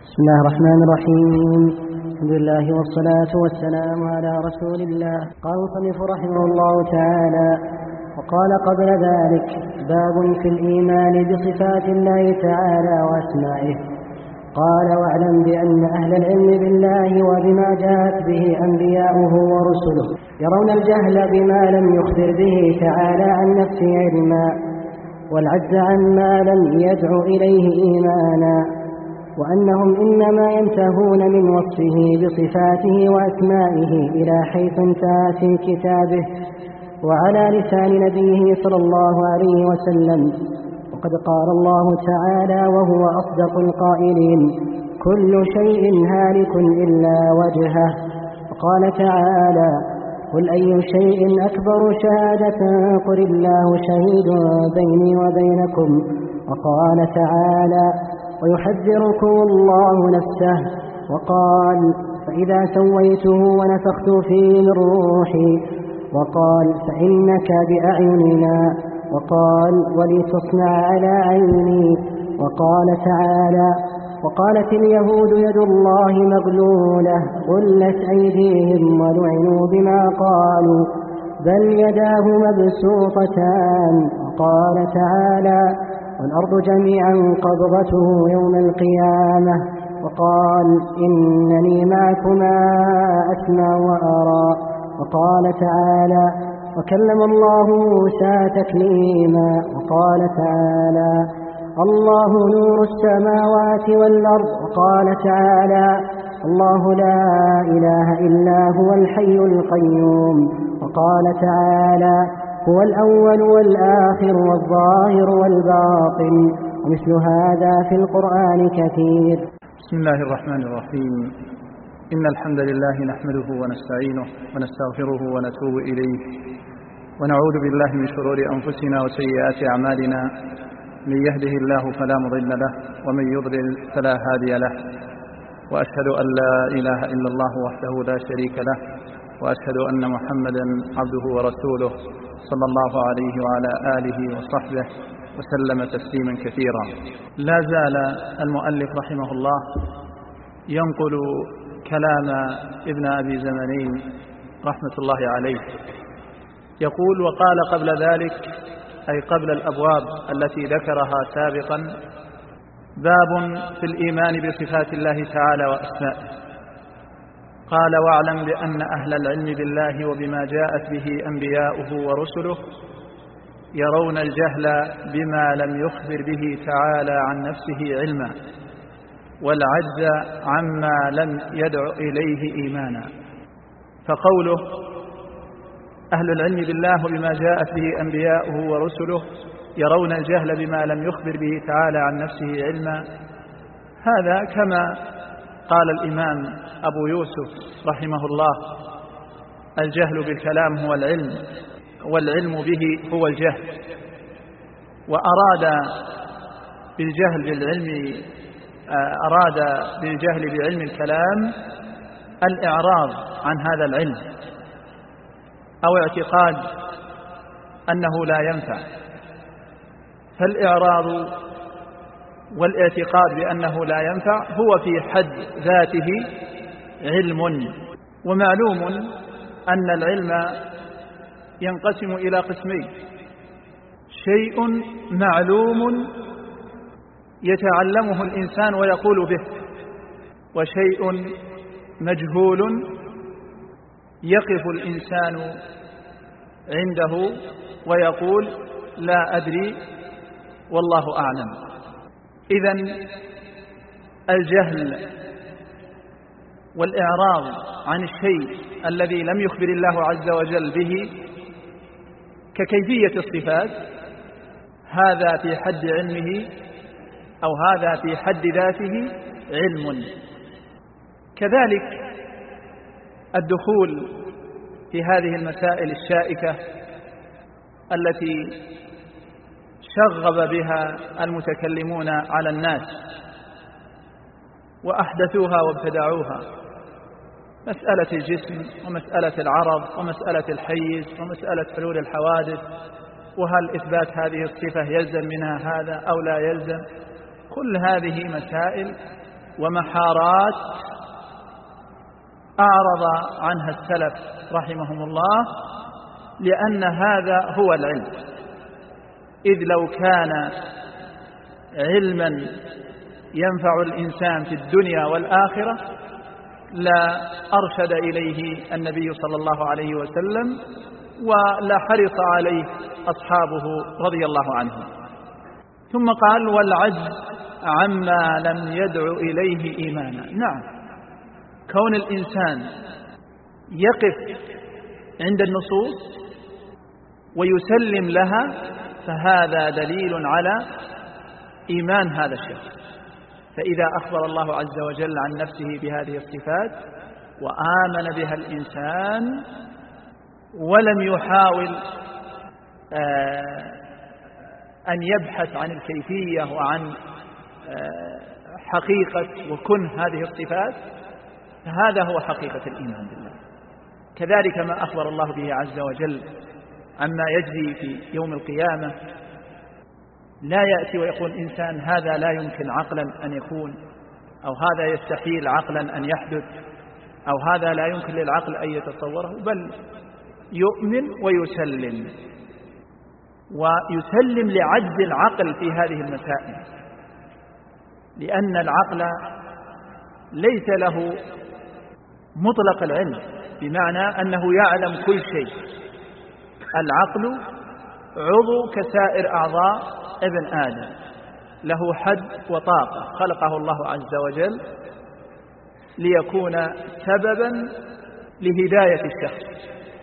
بسم الله الرحمن الرحيم. الحمد لله والصلاة والسلام على رسول الله. قال المصنف رحمه الله تعالى: وقال قبل ذلك: باب في الإيمان بصفات الله تعالى وأسمائه. قال: واعلم بأن أهل العلم بالله وبما جاءت به أنبياؤه ورسله يرون الجهل بما لم يخبر به تعالى عن نفسه علما، والعجز عما لم يدع إليه إيمانا، وأنهم إنما ينتهون من وصفه بصفاته وأسمائه إلى حيث انتهى في كتابه وعلى لسان نبيه صلى الله عليه وسلم. وقد قال الله تعالى وهو أصدق القائلين: كل شيء هالك إلا وجهه. وقال تعالى: قل أي شيء أكبر شهادة قل الله شهيد بيني وبينكم. وقال تعالى: ويحذركم الله نفسه. وقال: فإذا سويته ونفخت فيه من روحي. وقال: فإنك بأعيننا. وقال: ولتصنع على عيني. وقال تعالى: وقالت اليهود يد الله مغلولة غلت أيديهم ولعنوا بما قالوا بل يداه مبسوطتان. وقال تعالى: والأرض جميعا قبضته يوم القيامة. وقال: إنني معكما أسمع وأرى. وقال تعالى: وكلم الله موسى تكليما. وقال تعالى: الله نور السماوات والأرض. وقال تعالى: الله لا إله إلا هو الحي القيوم. وقال تعالى: هو الأول والآخر والظاهر والباطن، ومثل هذا في القرآن كثير. بسم الله الرحمن الرحيم. إن الحمد لله نحمده ونستعينه ونستغفره ونتوب إليه، ونعوذ بالله من شرور أنفسنا وسيئات أعمالنا. من يهده الله فلا مضل له، ومن يضلل فلا هادي له. وأشهد أن لا إله إلا الله وحده لا شريك له، وأشهد أن محمدا عبده ورسوله صلى الله عليه وعلى آله وصحبه وسلم تسليما كثيرا. لا زال المؤلف رحمه الله ينقل كلام ابن أبي زمنين رحمة الله عليه، يقول: وقال قبل ذلك، أي قبل الأبواب التي ذكرها سابقا: باب في الإيمان بصفات الله تعالى وأسمائه. قال: واعلم بأن أهل العلم بالله وبما جاءت به أنبياؤه ورسله يرون الجهل بما لم يخبر به تعالى عن نفسه علما، والعجز عما لم يدع إليه إيمانا. فقوله أهل العلم بالله وبما جاءت به أنبياؤه ورسله يرون الجهل بما لم يخبر به تعالى عن نفسه علما، هذا كما قال الإمام أبو يوسف رحمه الله: الجهل بالكلام هو العلم، والعلم به هو الجهل. وأراد بالجهل بعلم الكلام الإعراض عن هذا العلم، أو اعتقاد أنه لا ينفع. فالإعراض والاعتقاد بأنه لا ينفع هو في حد ذاته علم. ومعلوم أن العلم ينقسم إلى قسمين: شيء معلوم يتعلمه الإنسان ويقول به، وشيء مجهول يقف الإنسان عنده ويقول: لا أدري والله أعلم. إذن الجهل والإعراض عن الشيء الذي لم يخبر الله عز وجل به ككيفية الصفات، هذا في حد علمه أو هذا في حد ذاته علم. كذلك الدخول في هذه المسائل الشائكة التي شغب بها المتكلمون على الناس وأحدثوها وابتدعوها: مسألة الجسم، ومسألة العرض، ومسألة الحيز، ومسألة حلول الحوادث، وهل إثبات هذه الصفة يلزم منها هذا أو لا يلزم. كل هذه مسائل ومحارات أعرض عنها السلف رحمهم الله، لأن هذا هو العلم. إذ لو كان علما ينفع الإنسان في الدنيا والآخرة لا أرشد إليه النبي صلى الله عليه وسلم ولا حرص عليه أصحابه رضي الله عنهم. ثم قال: والعجز عما لم يدع إليه إيمانا. نعم، كون الإنسان يقف عند النصوص ويسلم لها فهذا دليل على إيمان هذا الشخص. فإذا أخبر الله عز وجل عن نفسه بهذه الصفات وآمن بها الإنسان ولم يحاول أن يبحث عن الكيفية وعن حقيقة وكن هذه الصفات، فهذا هو حقيقة الإيمان بالله. كذلك ما أخبر الله به عز وجل عما يجري في يوم القيامة، لا يأتي ويقول إنسان هذا لا يمكن عقلا أن يكون، أو هذا يستحيل عقلا أن يحدث، أو هذا لا يمكن للعقل أن يتصوره، بل يؤمن ويسلم لعجز العقل في هذه المسائل، لأن العقل ليس له مطلق العلم، بمعنى أنه يعلم كل شيء. العقل عضو كسائر أعضاء ابن آدم، له حد وطاقة، خلقه الله عز وجل ليكون سببا لهداية الشخص،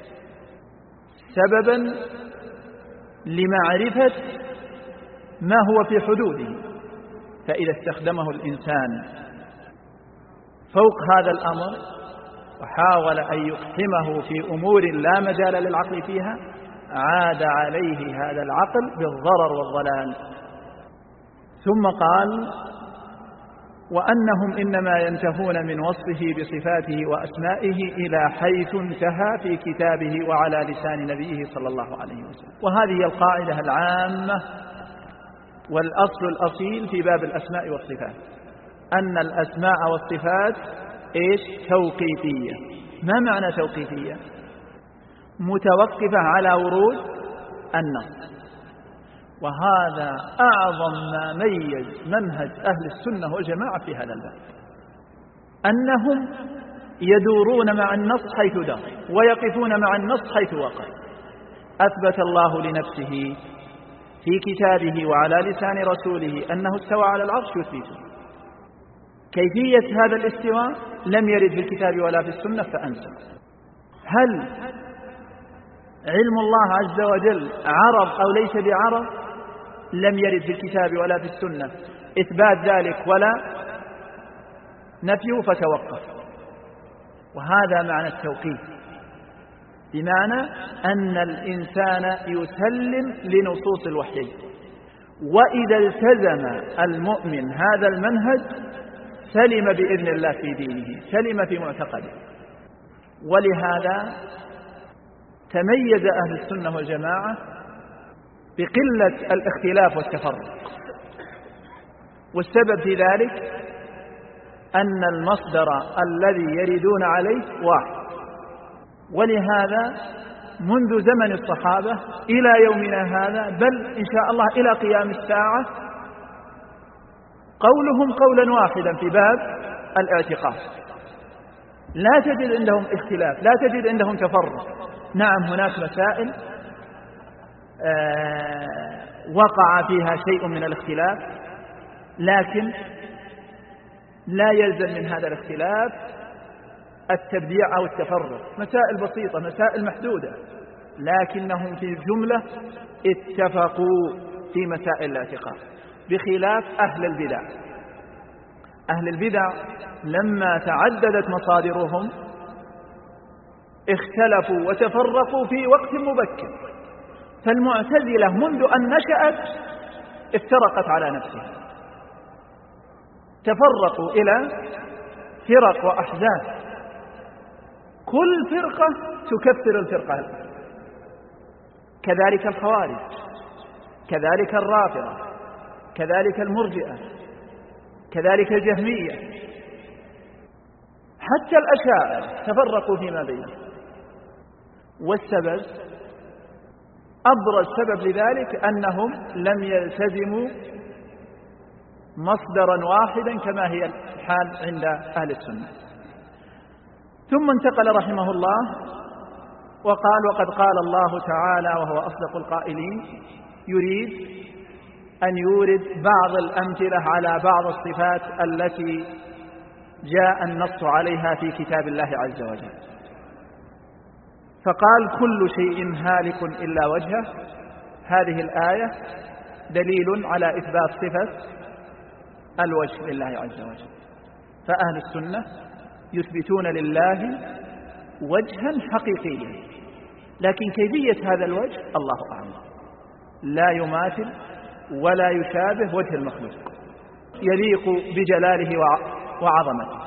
سببا لمعرفة ما هو في حدوده. فإذا استخدمه الإنسان فوق هذا الأمر وحاول أن يقحمه في أمور لا مجال للعقل فيها، عاد عليه هذا العقل بالضرر والضلال. ثم قال: وأنهم إنما ينتهون من وصفه بصفاته وأسمائه إلى حيث انتهى في كتابه وعلى لسان نبيه صلى الله عليه وسلم. وهذه القاعدة العامة والأصل الأصيل في باب الأسماء والصفات، أن الأسماء والصفات توقيفية. ما معنى توقيفية؟ متوقفة على ورود النص. وهذا أعظم ما ميز منهج أهل السنة والجماعة في هذا الباب، أنهم يدورون مع النص حيث دار ويقفون مع النص حيث وقف. أثبت الله لنفسه في كتابه وعلى لسان رسوله أنه استوى على العرش، يثبته. كيفية هذا الاستواء لم يرد في الكتاب ولا في السنة فأنسى. هل علم الله عز وجل عرض أو ليس بعرض؟ لم يرد في الكتاب ولا في السنة إثبات ذلك ولا نفيه، فتوقف. وهذا معنى التوقيف، بمعنى أن الإنسان يسلم لنصوص الوحي، وإذا التزم المؤمن هذا المنهج سلم بإذن الله في دينه، سلم في معتقده. ولهذا تميز أهل السنة والجماعة بقلة الاختلاف والتفرق، والسبب في ذلك أن المصدر الذي يردون عليه واحد. ولهذا منذ زمن الصحابة إلى يومنا هذا، بل إن شاء الله إلى قيام الساعة، قولهم قولا واحدا في باب الاعتقاد. لا تجد عندهم اختلاف، لا تجد عندهم تفرق. نعم، هناك مسائل وقع فيها شيء من الاختلاف، لكن لا يلزم من هذا الاختلاف التبديع أو التفرق. مسائل بسيطة، مسائل محدودة، لكنهم في الجملة اتفقوا في مسائل الاعتقاد، بخلاف أهل البدع. أهل البدع لما تعددت مصادرهم اختلفوا وتفرقوا في وقت مبكر. فالمعتزلة منذ أن نشأت افترقت على نفسها، تفرقوا إلى فرق وأحزاب، كل فرقة تكفر الفرقة. كذلك الخوارج، كذلك الرافضة، كذلك المرجئة، وكذلك الجهمية، حتى الأشاعرة تفرقوا فيما بينهم. والسبب، أبرز سبب لذلك أنهم لم يلتزموا مصدرا واحدا كما هي الحال عند أهل السنة. ثم انتقل رحمه الله وقال: وقد قال الله تعالى وهو أصدق القائلين، يريد أن يورد بعض الأمثلة على بعض الصفات التي جاء النص عليها في كتاب الله عز وجل. فقال: كل شيء هالك إلا وجهه. هذه الآية دليل على إثبات صفة الوجه لله عز وجل. فأهل السنة يثبتون لله وجها حقيقيا، لكن كيفية هذا الوجه الله أعلم، لا يماثل ولا يشابه وجه المخلوق، يليق بجلاله وعظمته.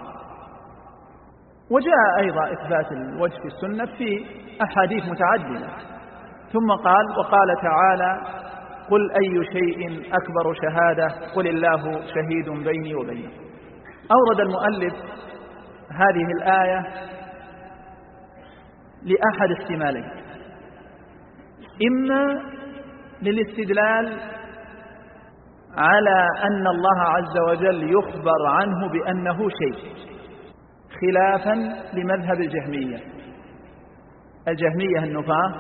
وجاء أيضا إثبات الوجه في السنة في أحاديث متعددة. ثم قال: وقال تعالى: قل أي شيء أكبر شهادة قل الله شهيد بيني وبينكم. أورد المؤلف هذه الآية لأحد احتمالين: إما للاستدلال على أن الله عز وجل يخبر عنه بأنه شيء، خلافا لمذهب الجهمية. الجهمية النفاة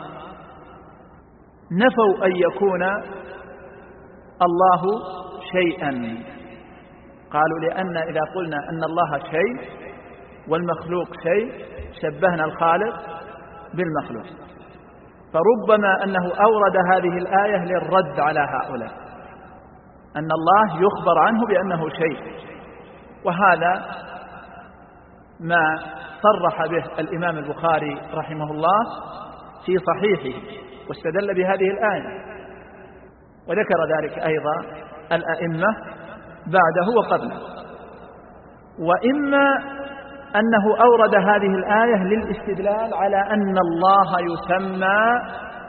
نفوا أن يكون الله شيئا، قالوا لأن إذا قلنا أن الله شيء والمخلوق شيء شبهنا الخالق بالمخلوق. فربما أنه أورد هذه الآية للرد على هؤلاء، أن الله يخبر عنه بأنه شيء. وهذا ما صرح به الإمام البخاري رحمه الله في صحيحه، واستدل بهذه الآية، وذكر ذلك أيضا الأئمة بعده وقبله. وإما أنه أورد هذه الآية للاستدلال على أن الله يسمى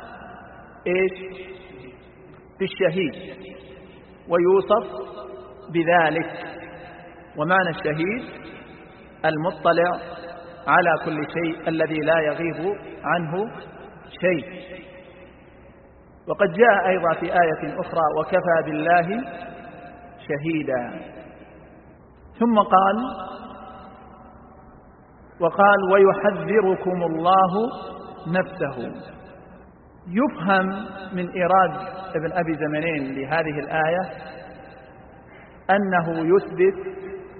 بالشهيد ويوصف بذلك. ومعنى الشهيد المطلع على كل شيء الذي لا يغيب عنه شيء. وقد جاء أيضا في آية أخرى: وكفى بالله شهيدا. ثم وقال: ويحذركم الله نفسه. يفهم من إيراد ابن أبي زمنين لهذه الآية أنه يثبت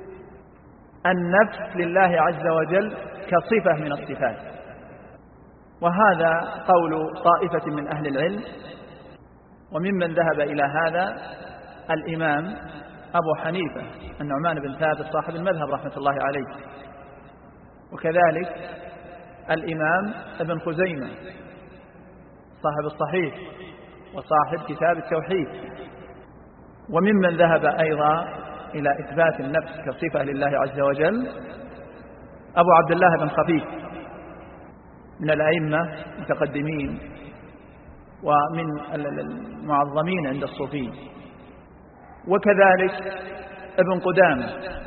النفس لله عز وجل كصفة من الصفات. وهذا قول طائفة من أهل العلم. وممن ذهب إلى هذا الإمام أبو حنيفة النعمان بن ثابت صاحب المذهب رحمة الله عليه، وكذلك الإمام ابن خزيمة صاحب الصحيح وصاحب كتاب التوحيد. وممن ذهب أيضا إلى إثبات النفس كصفة لله عز وجل أبو عبد الله بن خفيف من الأئمة المتقدمين ومن المعظمين عند الصوفيين، وكذلك ابن قدامة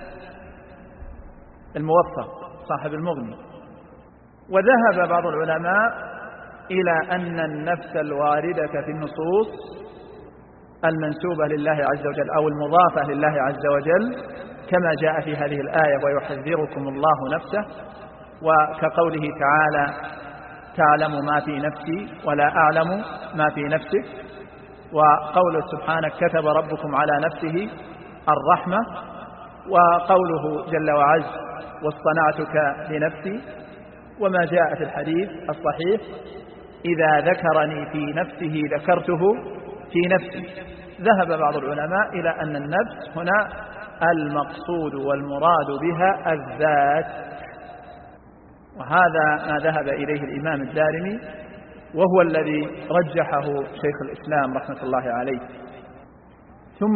الموفق صاحب المغني. وذهب بعض العلماء إلى أن النفس الواردة في النصوص المنسوبة لله عز وجل أو المضافة لله عز وجل كما جاء في هذه الآية: ويحذركم الله نفسه. وكقوله تعالى: تعلم ما في نفسي ولا أعلم ما في نفسك. وقوله سبحانه: كتب ربكم على نفسه الرحمة. وقوله جل وعز: واصطنعتك لنفسي. وما جاء في الحديث الصحيح: إذا ذكرني في نفسه ذكرته في نفسي. ذهب بعض العلماء إلى أن النفس هنا المقصود والمراد بها الذات، وهذا ما ذهب إليه الإمام الدارمي، وهو الذي رجحه شيخ الإسلام رحمة الله عليه. ثم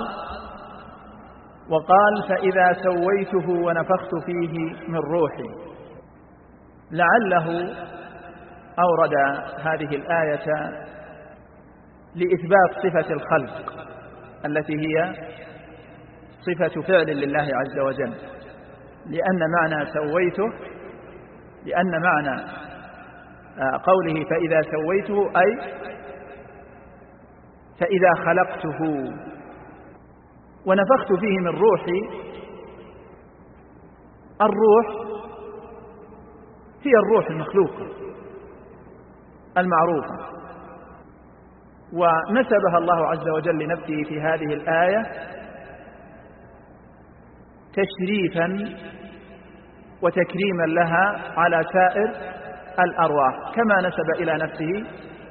وقال: فإذا سويته ونفخت فيه من روحي. لعله أورد هذه الآية لإثبات صفة الخلق التي هي صفة فعل لله عز وجل، لأن معنى قوله فإذا سويته أي فإذا خلقته ونفخت فيه من روحي. الروح هي الروح المخلوقة المعروفة، ونسبها الله عز وجل لنفسه في هذه الآية تشريفا وتكريما لها على سائر الأرواح، كما نسب إلى نفسه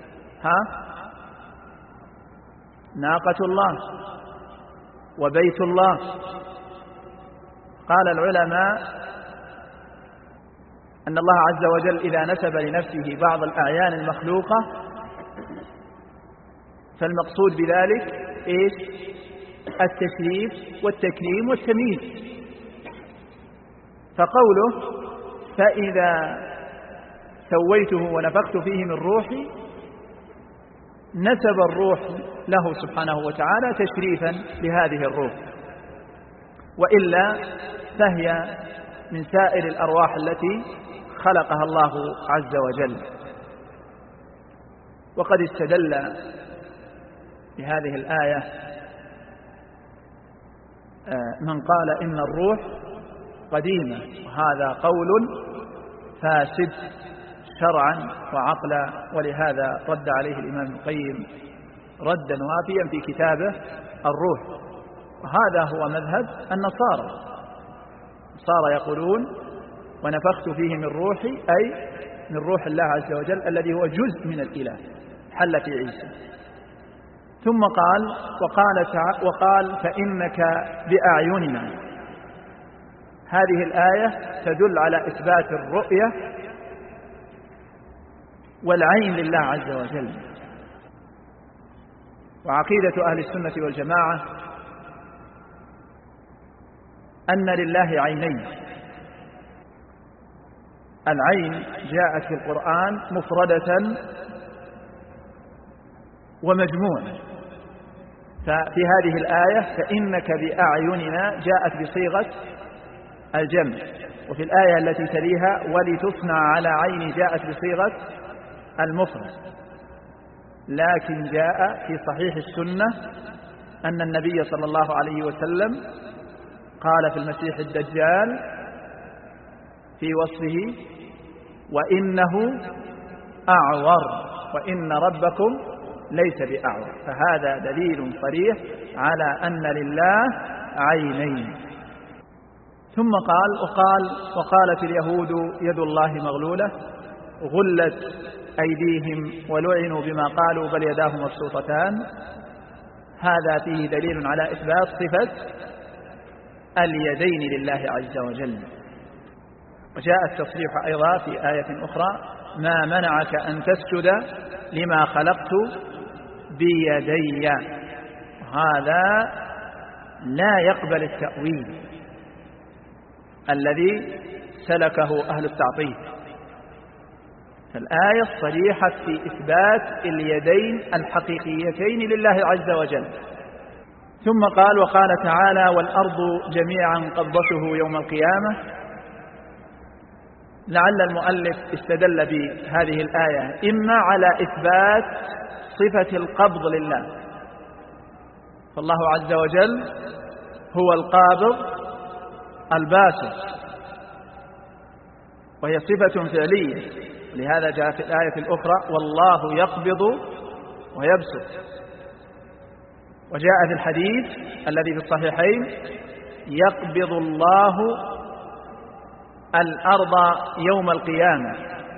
ناقة الله وبيت الله. قال العلماء أن الله عز وجل إذا نسب لنفسه بعض الأعيان المخلوقة فالمقصود بذلك إيش؟ التشريف والتكريم والتمييز. فقوله فإذا سويته ونفخت فيه من روحي نسب الروح له سبحانه وتعالى تشريفا لهذه الروح، وإلا فهي من سائر الأرواح التي خلقها الله عز وجل. وقد استدل بهذه الآية من قال إن الروح قديمة، وهذا قول فاسد شرعا وعقلا، ولهذا رد عليه الإمام ابن القيم ردا وافيا في كتابه الروح. وهذا هو مذهب النصارى يقولون ونفخت فيه من روحي أي من روح الله عز وجل الذي هو جزء من الإله حل في عيسى. ثم وقال فإنك بأعيننا. هذه الآية تدل على إثبات الرؤية والعين لله عز وجل. وعقيدة أهل السنة والجماعة أن لله عينين. العين جاءت في القرآن مفردة ومجموعة، ففي هذه الآية فإنك بأعيننا جاءت بصيغة الجمع، وفي الآية التي تليها ولتصنع على عيني جاءت بصيغة المفرد. لكن جاء في صحيح السنة أن النبي صلى الله عليه وسلم قال في المسيح الدجال في وصفه وإنه أعور وإن ربكم ليس بأعور. فهذا دليل صريح على أن لله عينين. ثم وقالت اليهود يد الله مغلولة غلت أيديهم ولعنوا بما قالوا بل يداه مبسوطتان. هذا فيه دليل على إثبات صفة اليدين لله عز وجل. وجاء التصريح أيضا في آية أخرى ما منعك أن تسجد لما خلقت بيدي. هذا لا يقبل التأويل الذي سلكه أهل التعطيل. فالآية الصريحة في إثبات اليدين الحقيقيتين لله عز وجل. ثم وقال تعالى والأرض جميعا قبضته يوم القيامة. لعل المؤلف استدل بهذه الآية إما على إثبات صفة القبض لله، فالله عز وجل هو القابض الباسط وهي صفة فعلية، لهذا جاء في الآية الأخرى والله يقبض ويبسط. وجاء في الحديث الذي في الصحيحين يقبض الله الأرض يوم القيامة.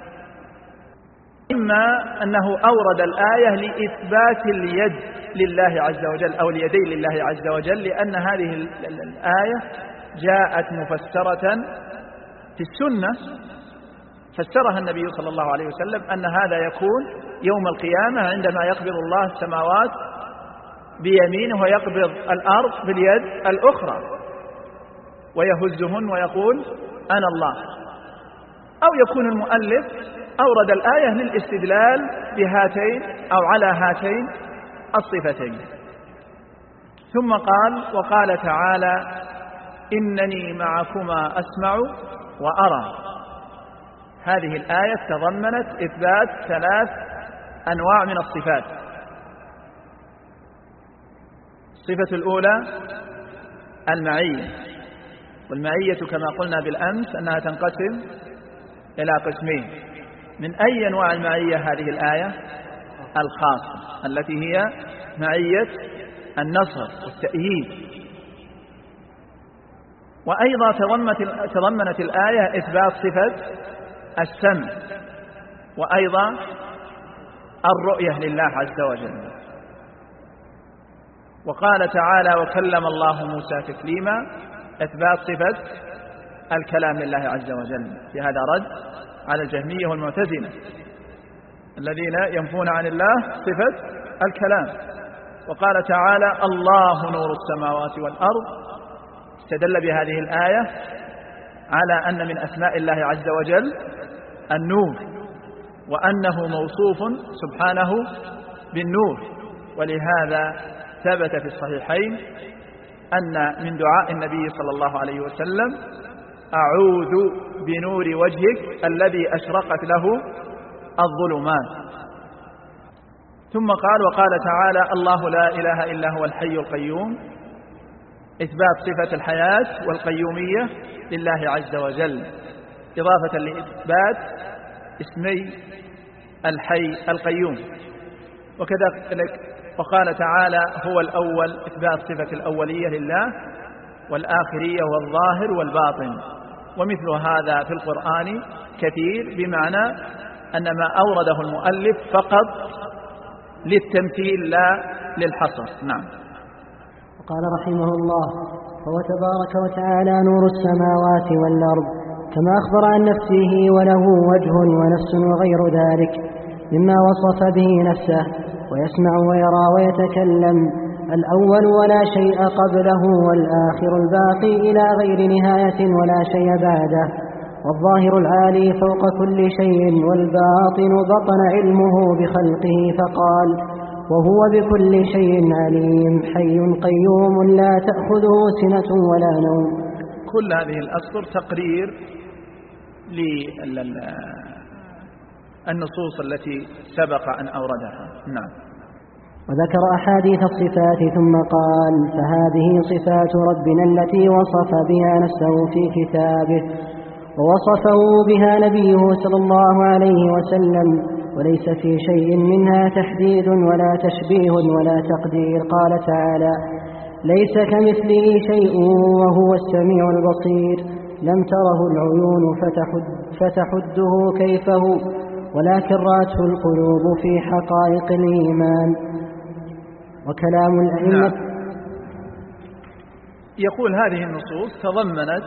إما أنه أورد الآية لإثبات اليد لله عز وجل أو اليدين لله عز وجل، لأن هذه الآية جاءت مفسرة في السنة، فسرها النبي صلى الله عليه وسلم أن هذا يكون يوم القيامة عندما يقبض الله السماوات بيمينه ويقبض الأرض باليد الأخرى ويهزهن ويقول أنا الله. أو يكون المؤلف أورد الآية للاستدلال بهاتين أو على هاتين الصفتين. ثم قال: وقال تعالى: إنني معكما أسمع وأرى. هذه الآية تضمنت إثبات 3 أنواع من الصفات. الصفة الأولى المعية، والمعية كما قلنا بالأمس أنها تنقسم إلى قسمين. من أي أنواع المعية هذه الآية؟ الخاصة، التي هي معية النصر والتأييد. وأيضا تضمنت الآية إثبات صفة السمع، وأيضا الرؤية لله عز وجل. وقال تعالى: وكلم الله موسى تكليما، إثبات صفة الكلام لله عز وجل. في هذا رد على الجهمية والمعتزلة الذين ينفون عن الله صفة الكلام. وقال تعالى: الله نور السماوات والأرض. استدل بهذه الآية على أن من أسماء الله عز وجل النور، وأنه موصوف سبحانه بالنور. ولهذا ثبت في الصحيحين أن من دعاء النبي صلى الله عليه وسلم: أعوذ بنور وجهك الذي أشرقت له الظلمات. ثم قال: وقال تعالى: الله لا إله إلا هو الحي القيوم. إثبات صفة الحياة والقيومية لله عز وجل، إضافة لإثبات اسمي الحي القيوم. وكذلك وقال تعالى: هو الأول، إثبات صفة الأولية لله، والآخرية والظاهر والباطن. ومثل هذا في القرآن كثير، بمعنى أن ما أورده المؤلف فقط للتمثيل لا للحصر. نعم. قال رحمه الله: فهو تبارك وتعالى نور السماوات والأرض، كما أخبر عن نفسه، وله وجه ونفس وغير ذلك مما وصف به نفسه، ويسمع ويرى ويتكلم، الأول ولا شيء قبله، والآخر الباقي إلى غير نهاية ولا شيء بعده، والظاهر العالي فوق كل شيء، والباطن بطن علمه بخلقه، فقال: وهو بكل شيء عليم، حي قيوم لا تأخذه سنة ولا نوم. كل هذه الأسطر تقرير للنصوص التي سبق أن أوردها. نعم. وذكر أحاديث الصفات ثم قال: فهذه صفات ربنا التي وصف بها نفسه في كتابه، ووصفه بها نبيه صلى الله عليه وسلم، وليس في شيء منها تحديد ولا تشبيه ولا تقدير. قال تعالى: ليس كمثله شيء وهو السميع البصير، لم تره العيون فتحده كيفه، ولكن رأته القلوب في حقائق الإيمان. وكلام الأئمة. يقول: هذه النصوص تضمنت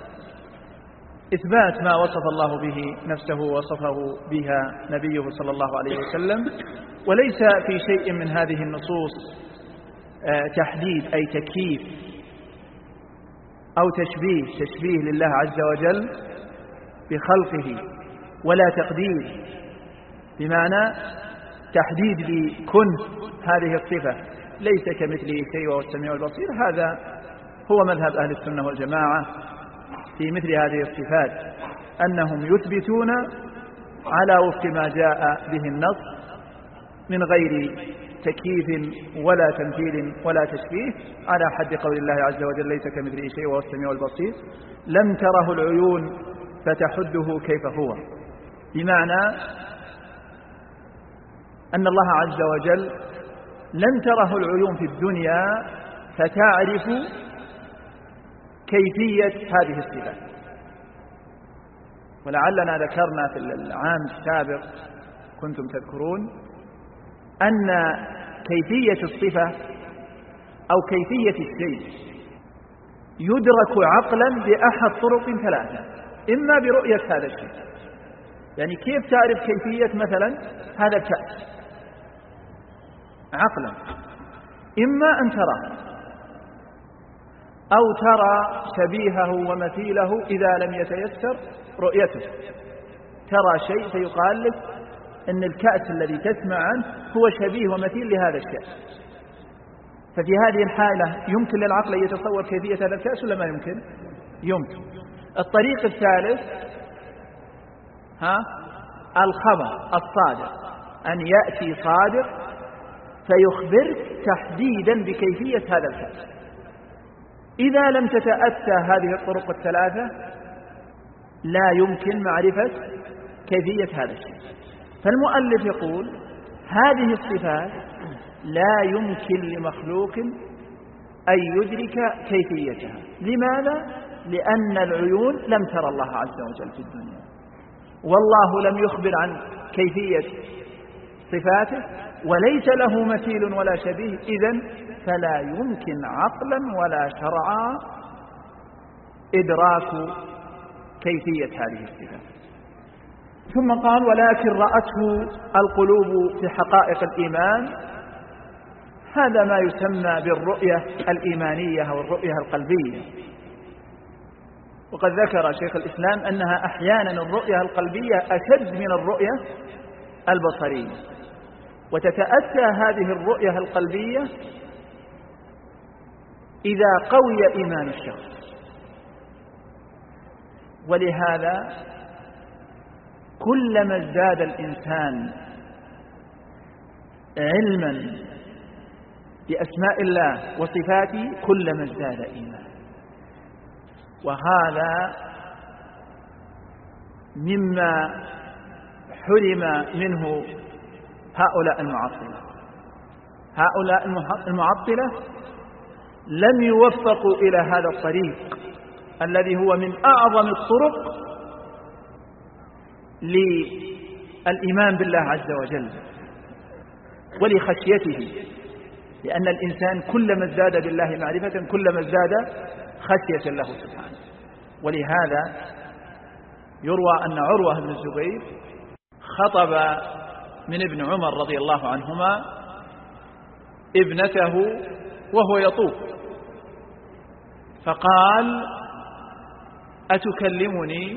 إثبات ما وصف الله به نفسه ووصفه بها نبيه صلى الله عليه وسلم، وليس في شيء من هذه النصوص تحديد أي تكييف أو تشبيه لله عز وجل بخلقه، ولا تقدير بمعنى تحديد لكن هذه الصفة ليس كمثله شيء وهو السميع البصير. هذا هو مذهب أهل السنة والجماعة في مثل هذه الصفات، أنهم يثبتون على وفق ما جاء به النص من غير تكييف ولا تمثيل ولا تشبيه، على حد قول الله عز وجل: ليس كمثله شيء وهو السميع البصير، لم تره العيون فتحده كيف هو، بمعنى أن الله عز وجل لم تره العيون في الدنيا فتعرف كيفية هذه الصفات. ولعلنا ذكرنا في العام السابق، كنتم تذكرون، أن كيفية الصفة أو كيفية الشيء يدرك عقلا بأحد طرق 3: إما برؤية هذا الشيء، يعني كيف تعرف كيفية مثلا هذا الكأس عقلا، إما أن تراه، أو ترى شبيهه ومثيله إذا لم يتيسر رؤيته، ترى شيء فيقال لك أن الكأس الذي تسمع عنه هو شبيه ومثيل لهذا الكأس. ففي هذه الحالة يمكن للعقل أن يتصور كيفية هذا الكأس ولا ما يمكن؟ يمكن. الطريق الثالث الخبر الصادق، أن يأتي صادق فيخبرك تحديدا بكيفية هذا الكأس. إذا لم تتأتى هذه الطرق الثلاثة لا يمكن معرفة كيفية هذا الشيء. فالمؤلف يقول هذه الصفات لا يمكن لمخلوق أن يدرك كيفيتها. لماذا؟ لأن العيون لم ترى الله عز وجل في الدنيا، والله لم يخبر عن كيفية صفاته، وليس له مثيل ولا شبيه. إذن فلا يمكن عقلا ولا شرعا إدراك كيفية هذه الصفات. ثم قال ولكن رأته القلوب في حقائق الإيمان. هذا ما يسمى بالرؤية الإيمانية أو الرؤية القلبية. وقد ذكر شيخ الإسلام أنها أحيانا الرؤية القلبية أشد من الرؤية البصرية، وتتأتى هذه الرؤية القلبية إذا قوي إيمان الشخص. ولهذا كلما ازداد الإنسان علما بأسماء الله وصفاته كلما ازداد إيمان. وهذا مما حرم منه هؤلاء المعطلة. هؤلاء المعطلة لم يوفقوا إلى هذا الطريق الذي هو من أعظم الطرق للإيمان بالله عز وجل ولخشيته، لأن الإنسان كلما ازداد بالله معرفة كلما ازداد خشية له سبحانه. ولهذا يروى أن عروة بن الزبير خطب من ابن عمر رضي الله عنهما ابنته وهو يطوف، فقال أتكلمني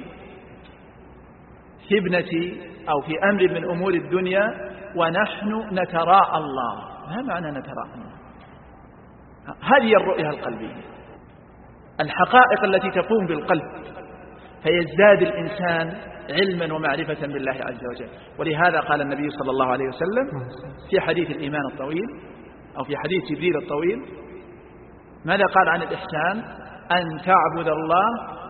في ابنتي أو في أمر من أمور الدنيا ونحن نتراءى الله؟ ما معنى نتراءى الله؟ هذه الرؤية القلبية، الحقائق التي تقوم بالقلب، فيزداد الإنسان علما ومعرفة بالله عز وجل. ولهذا قال النبي صلى الله عليه وسلم في حديث الإيمان الطويل أو في حديث جبريل الطويل، ماذا قال عن الإحسان؟ أن تعبد الله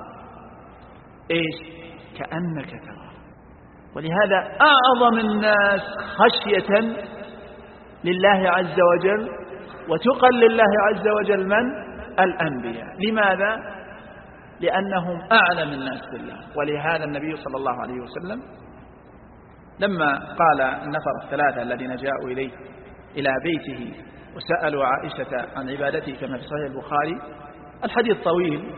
إيش؟ كأنك تراه. ولهذا أعظم الناس خشية لله عز وجل وتقى لله عز وجل من؟ الأنبياء. لماذا؟ لأنهم أعلم الناس بالله. ولهذا النبي صلى الله عليه وسلم لما قال النفر الثلاثة الذين جاءوا إليه إلى بيته وسألوا عائشة عن عبادته كما في صحيح البخاري، الحديث طويل،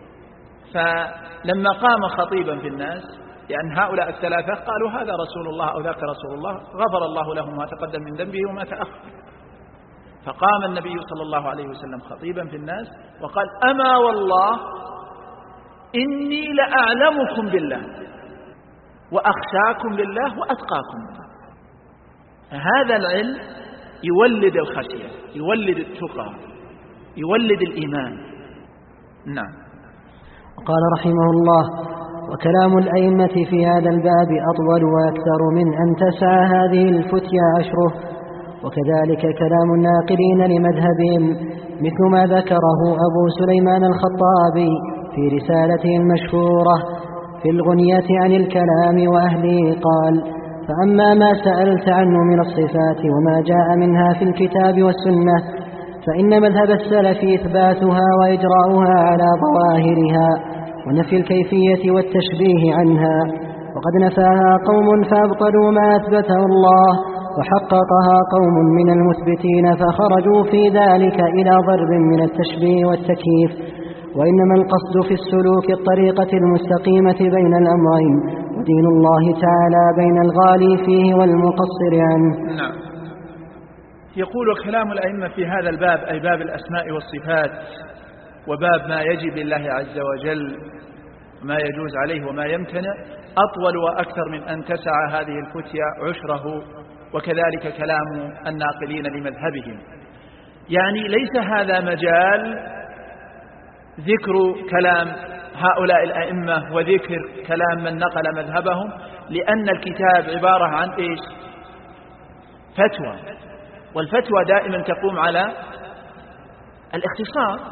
فلما قام خطيبا في الناس لأن هؤلاء الثلاثة قالوا هذا رسول الله أو ذاك رسول الله غفر الله له ما تقدم من ذنبه وما تأخر، فقام النبي صلى الله عليه وسلم خطيبا في الناس وقال أما والله إني لأعلمكم بالله وأخشاكم لله وأتقاكم بالله. هذا العلم يولد الخشية، يولد التقى، يولد الإيمان. نعم. قال رحمه الله وكلام الأئمة في هذا الباب أطول وأكثر من أن تسعى هذه الفتيا عشره، وكذلك كلام الناقلين لمذهبهم مثل ما ذكره أبو سليمان الخطابي في رسالته المشهورة في الغنية عن الكلام وأهله، قال فأما ما سألت عنه من الصفات وما جاء منها في الكتاب والسنة فإن مذهب السلف إثباتها وإجراؤها على ظواهرها ونفي الكيفية والتشبيه عنها، وقد نفاها قوم فأبطلوا ما أثبته الله وحققها قوم من المثبتين فخرجوا في ذلك إلى ضرب من التشبيه والتكييف. وإنما القصد في السلوك الطريقة المستقيمة بين الأمرين، ودين الله تعالى بين الغالي فيه والمقصر عنه. نعم. يقول كلام الأئمة في هذا الباب أي باب الأسماء والصفات وباب ما يجب لله عز وجل ما يجوز عليه وما يمتنع أطول وأكثر من أن تسع هذه الفتيا عشره، وكذلك كلام الناقلين لمذهبهم. يعني ليس هذا مجال ذكر كلام هؤلاء الأئمة وذكر كلام من نقل مذهبهم، لأن الكتاب عبارة عن إيش؟ فتوى، والفتوى دائما تقوم على الاختصار.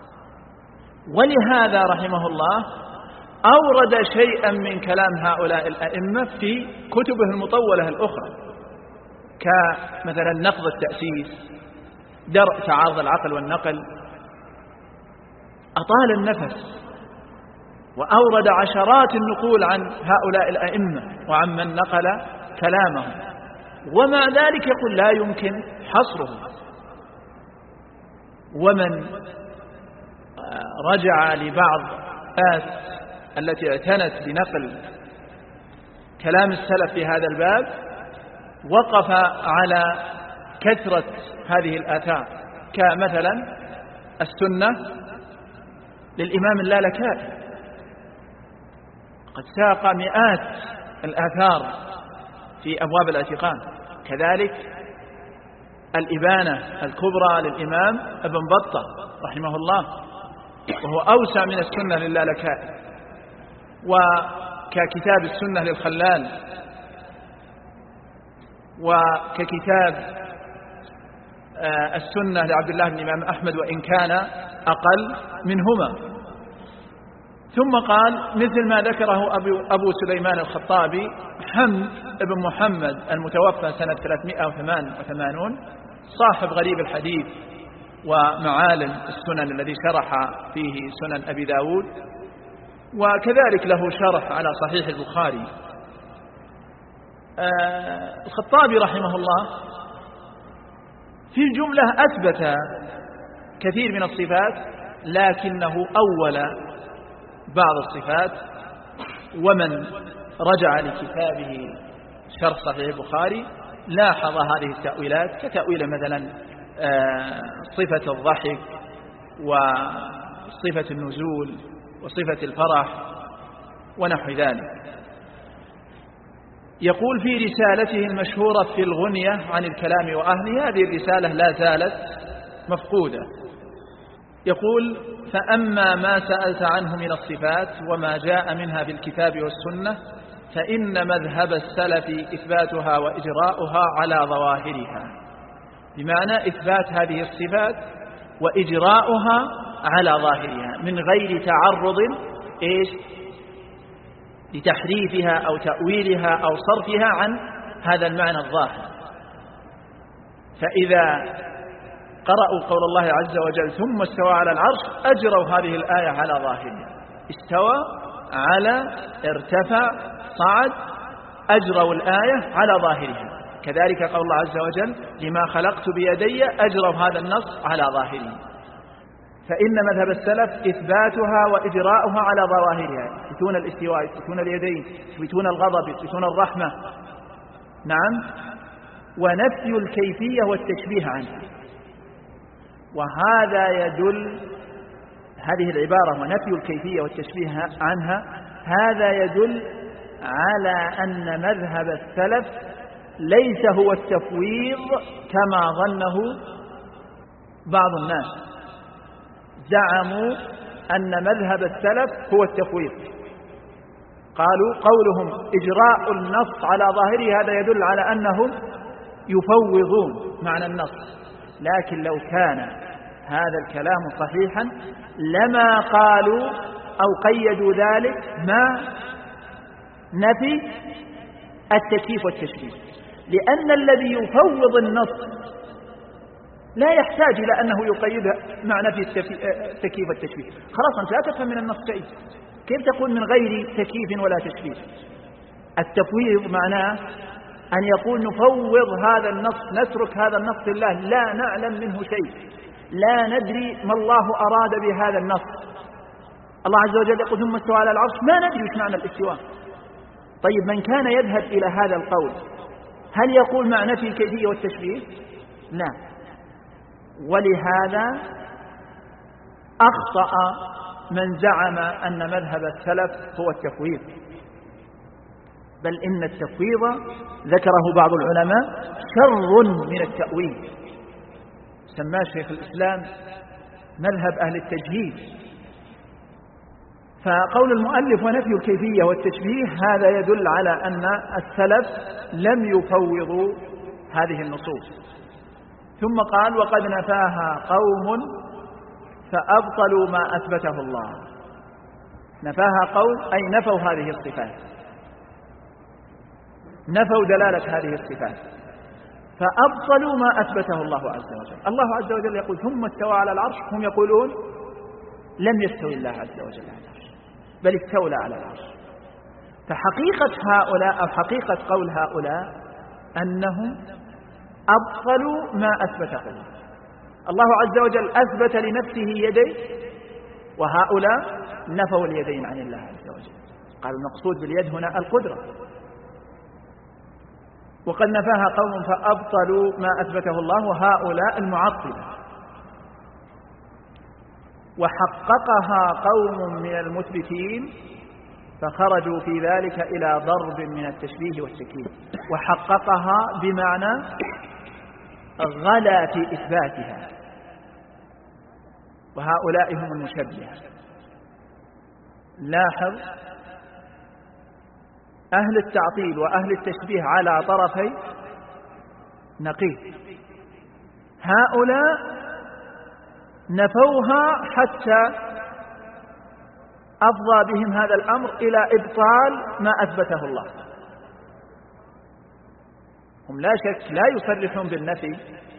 ولهذا رحمه الله أورد شيئا من كلام هؤلاء الأئمة في كتبه المطولة الأخرى، كمثلا نقض التأسيس، درء تعارض العقل والنقل، أطال النفس، وأورد عشرات النقول عن هؤلاء الأئمة وعن من نقل كلامهم، ومع ذلك يقول لا يمكن حصره. ومن رجع لبعض الآيات التي اعتنت بنقل كلام السلف في هذا الباب وقف على كثرة هذه الآثار، كمثلا السنة للإمام اللالكائي، قد ساق مئات الآثار في أبواب الاعتقاد. كذلك الإبانة الكبرى للإمام ابن بطة رحمه الله، وهو أوسع من السنة للالكائي، وككتاب السنة للخلال، وككتاب السنة لعبد الله بن الإمام أحمد وإن كان أقل منهما. ثم قال مثل ما ذكره أبو سليمان الخطابي حمد بن محمد المتوفى سنة 388 صاحب غريب الحديث ومعالم السنن الذي شرح فيه سنن أبي داود، وكذلك له شرح على صحيح البخاري. الخطابي رحمه الله في الجملة أثبت كثير من الصفات، لكنه أول بعض الصفات. ومن رجع لكتابه شرح صحيح البخاري لاحظ هذه التأويلات، كتأويل مثلا صفة الضحك وصفة النزول وصفة الفرح ونحو ذلك. يقول في رسالته المشهورة في الغنية عن الكلام وأهله، هذه الرسالة لا زالت مفقودة. يقول فأما ما سألت عنه من الصفات وما جاء منها في الكتاب والسنة فإن مذهب السلف إثباتها وإجراؤها على ظواهرها، بمعنى إثبات هذه الصفات وإجراؤها على ظاهرها من غير تعرض لتحريفها أو تأويلها أو صرفها عن هذا المعنى الظاهر. فإذا قرأوا قول الله عز وجل ثم استوى على العرش أجروا هذه الآية على ظاهرها، استوى على ارتفع صعد، أجروا الآية على ظاهرها. كذلك قول الله عز وجل لما خلقت بيدي أجروا هذا النص على ظاهره. فإن مذهب السلف إثباتها وإجراؤها على ظواهرها، يثبتون الاستواء، يثبتون اليدين، يثبتون الغضب، يثبتون الرحمة، نعم، ونفي الكيفية والتشبيه عنها. وهذا يدل، هذه العبارة ونفي الكيفية والتشبيه عنها، هذا يدل على أن مذهب السلف ليس هو التفويض كما ظنه بعض الناس. زعموا أن مذهب السلف هو التفويض، قالوا قولهم إجراء النص على ظاهره هذا يدل على أنهم يفوضون معنى النص. لكن لو كان هذا الكلام صحيحا لما قالوا أو قيدوا ذلك ما نفي التكييف والتشبيه، لأن الذي يفوض النص لا يحتاج إلى أنه يقيدها مع نفي التكييف والتشبيه. خلاص أنت لا تفهم من النص شيء، كيف تقول من غير تكييف ولا تشبيه؟ التفويض معناه أن يقول نفوض هذا النص، نترك هذا النص لله، لا نعلم منه شيء، لا ندري ما الله أراد بهذا النص. الله عز وجل يقول ثم استوى على العرش، ما ندري وش معنى الاستواء. طيب من كان يذهب إلى هذا القول هل يقول مع نفي الكيفية والتشبيه؟ لا. ولهذا أخطأ من زعم أن مذهب السلف هو التفويض، بل إن التفويض ذكره بعض العلماء شر من التأويل، سماه شيخ الإسلام مذهب أهل التجهيل. فقول المؤلف ونفي الكيفية والتشبيه هذا يدل على أن السلف لم يفوضوا هذه النصوص. ثم قال وقد نفاها قوم فأبطلوا ما أثبته الله. نفاها قوم أي نفوا هذه الصفات، نفوا دلالة هذه الصفات، فأبطلوا ما أثبته الله عز وجل. الله عز وجل يقول ثم استوى على العرش، هم يقولون لم يستوي الله عز وجل على العرش بل استولى على العرش. فحقيقة هؤلاء أو حقيقة قول هؤلاء أنهم أبطلوا ما أثبته الله. الله عز وجل أثبت لنفسه يديه، وهؤلاء نفوا اليدين عن الله عز وجل. قالوا المقصود باليد هنا القدرة. وقد نفاها قوم فأبطلوا ما أثبته الله، وهؤلاء المعطلة. وحققها قوم من المثبتين فخرجوا في ذلك إلى ضرب من التشبيه والتكييف. وحققها بمعنى غلا في إثباتها، وهؤلاء هم المشبهة. لاحظ أهل التعطيل وأهل التشبيه على طرفي نقيض. هؤلاء نفوها حتى أفضى بهم هذا الأمر إلى إبطال ما أثبته الله. هم لا شك لا يصرحون بالنفي،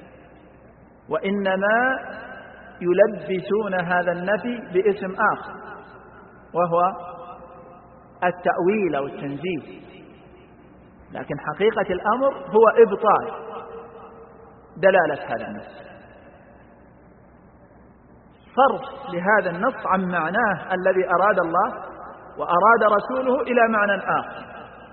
وإنما يلبسون هذا النفي باسم آخر وهو التأويل أو التنزيه، لكن حقيقة الأمر هو إبطال دلالة هذا النص، صرف لهذا النص عن معناه الذي أراد الله وأراد رسوله إلى معنى آخر.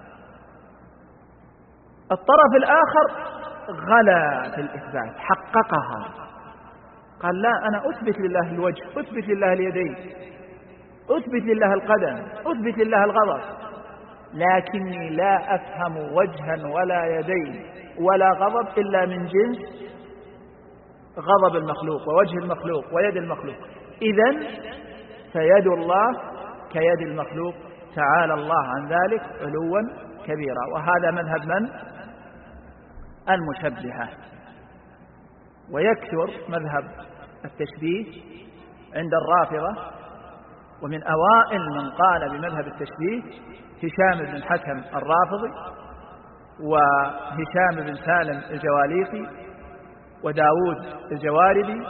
الطرف الآخر غلا في الإثبات، حققها، قال لا أنا أثبت لله الوجه، أثبت لله اليدين، أثبت لله القدم، أثبت لله الغضب، لكني لا أفهم وجها ولا يدين ولا غضب إلا من جنس غضب المخلوق ووجه المخلوق ويد المخلوق. إذن فيد الله كيد المخلوق، تعالى الله عن ذلك علوا كبيرا. وهذا مذهب من؟ المشبهة. ويكثر مذهب التشبيه عند الرافضة، ومن أوائل من قال بمذهب التشبيه هشام بن الحكم الرافضي، وهشام بن سالم الجواليقي، وداود الجواردي.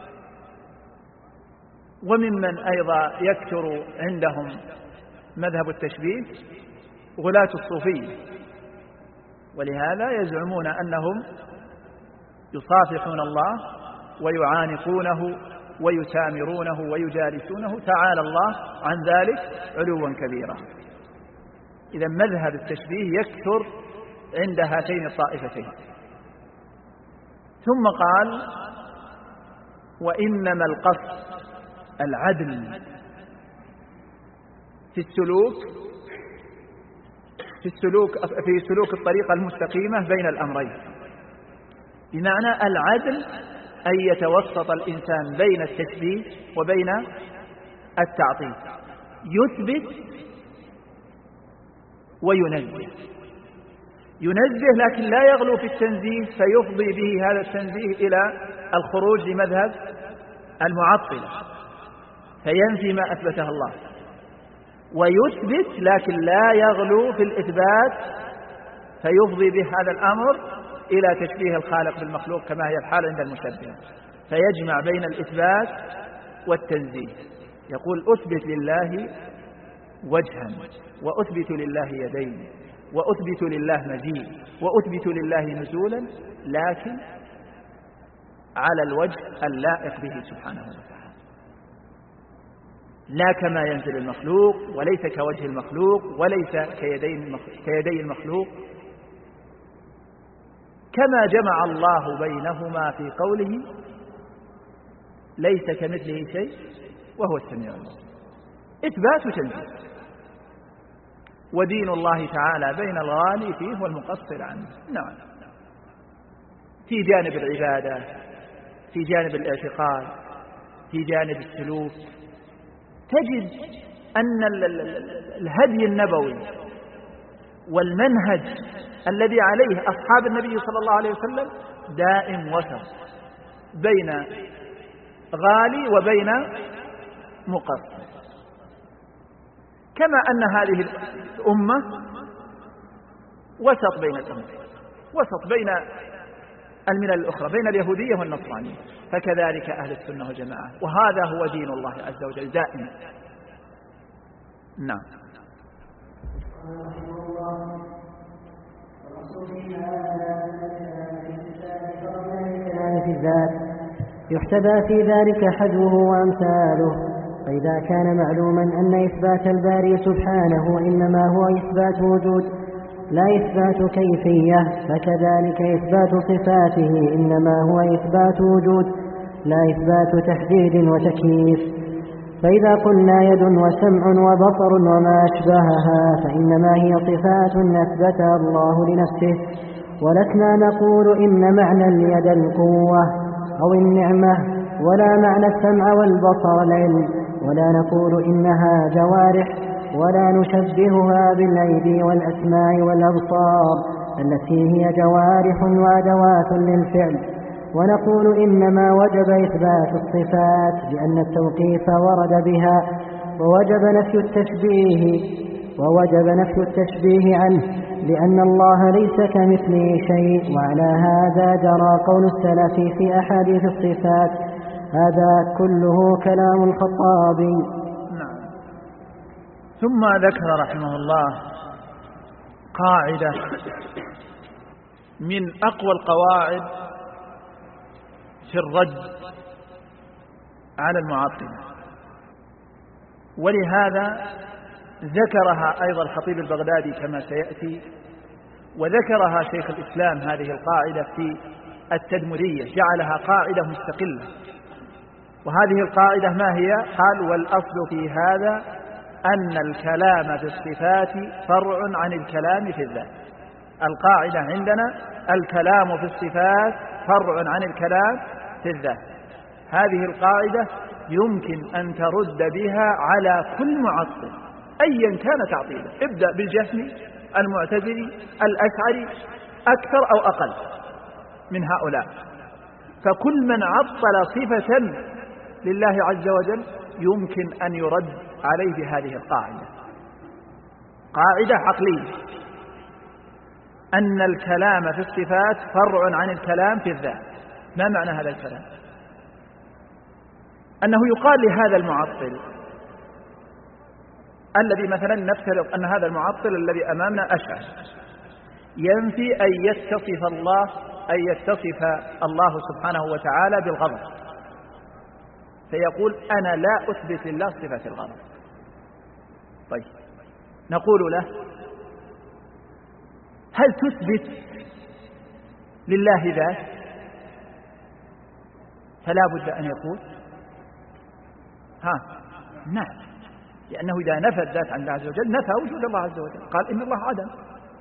وممن أيضا يكثر عندهم مذهب التشبيه غلاة الصوفية، ولهذا يزعمون أنهم يصافحون الله ويعانقونه ويسامرونه ويجالسونه، تعالى الله عن ذلك علوا كبيرا. إذا مذهب التشبيه يكثر عند هاتين الطائفتين. ثم قال وإنما القصد العدل في سلوك الطريقة المستقيمة بين الأمرين، بمعنى العدل أن يتوسط الإنسان بين التشبيه وبين التعطيل، يثبت وينزه، لكن لا يغلو في التنزيه فيفضي به هذا التنزيه إلى الخروج لمذهب المعطلة فينفي ما أثبته الله، ويثبت لكن لا يغلو في الإثبات فيفضي به هذا الأمر إلى تشبيه الخالق بالمخلوق كما هي الحال عند المشبهة، فيجمع بين الإثبات والتنزيه. يقول أثبت لله وجها، وأثبت لله يدين، وأثبت لله مجيء، وأثبت لله نزولا، لكن على الوجه اللائق به سبحانه وتعالى، لا كما ينزل المخلوق، وليس كوجه المخلوق، وليس كيدي المخلوق، كما جمع الله بينهما في قوله ليس كمثله شيء وهو السميع البصير. إثبات وتنزيه. ودين الله تعالى بين الغالي فيه والمقصر عنه. نعم، في جانب العبادة في جانب الاعتقاد، في جانب السلوك، تجد أن الهدي النبوي والمنهج الذي عليه أصحاب النبي صلى الله عليه وسلم دائم وسط بين غالي وبين مقصر، كما أن هذه الأمة وسط بين الأمة، وسط بين الملل الأخرى، بين اليهودية والنصرانية، فكذلك أهل السنة والجماعة، وهذا هو دين الله عز وجل دائما. نعم. في الذات يحتذى في ذلك حذوه وأمثاله، فإذا كان معلوما أن إثبات الباري سبحانه إنما هو إثبات وجود لا إثبات كيفية، فكذلك إثبات صفاته إنما هو إثبات وجود لا إثبات تحديد وتكييف. فإذا قلنا يد وسمع وبصر وما أشبهها فإنما هي صفات أثبتها الله لنفسه، ولسنا نقول إن معنى اليد القوة أو النعمة، ولا معنى السمع والبصر العلم، ولا نقول إنها جوارح، ولا نشبهها بالأيدي والأسماع والأبصار التي هي جوارح وأدوات للفعل، ونقول إنما وجب إثبات الصفات لأن التوقيف ورد بها، ووجب نفي التشبيه عنه لأن الله ليس كمثله شيء. وعلى هذا جرى قول السلف في أحاديث الصفات، هذا كله كلام الخطابي. نعم. ثم ذكر رحمه الله قاعدة من أقوى القواعد في الرد على المعطلة، ولهذا ذكرها أيضا الخطيب البغدادي كما سيأتي، وذكرها شيخ الإسلام هذه القاعدة في التدمرية، جعلها قاعدة مستقلة. وهذه القاعدة ما هي؟ قال: والأصل في هذا أن الكلام في الصفات فرع عن الكلام في الذات. القاعدة عندنا الكلام في الصفات فرع عن الكلام في الذات. هذه القاعدة يمكن أن ترد بها على كل معطل أيا كان تعطيله، ابدأ بالجهمي، المعتزلي، الأشعري، أكثر أو أقل من هؤلاء، فكل من عطل صفة لله عز وجل يمكن أن يرد عليه بهذه القاعدة، قاعدة عقلية، أن الكلام في الصفات فرع عن الكلام في الذات. ما معنى هذا الكلام؟ أنه يقال لهذا المعطل الذي مثلا نفترض أن هذا المعطل الذي أمامنا أشعر ينفي أن يتصف الله سبحانه وتعالى بالغضب، فيقول: أنا لا أثبت لله صفة الغضب. طيب، نقول له: هل تثبت لله ذات؟ فلا بد أن يقول نعم، لأنه إذا نفى الذات عن الله عز وجل نفى وجود الله عز وجل، قال إن الله عدم.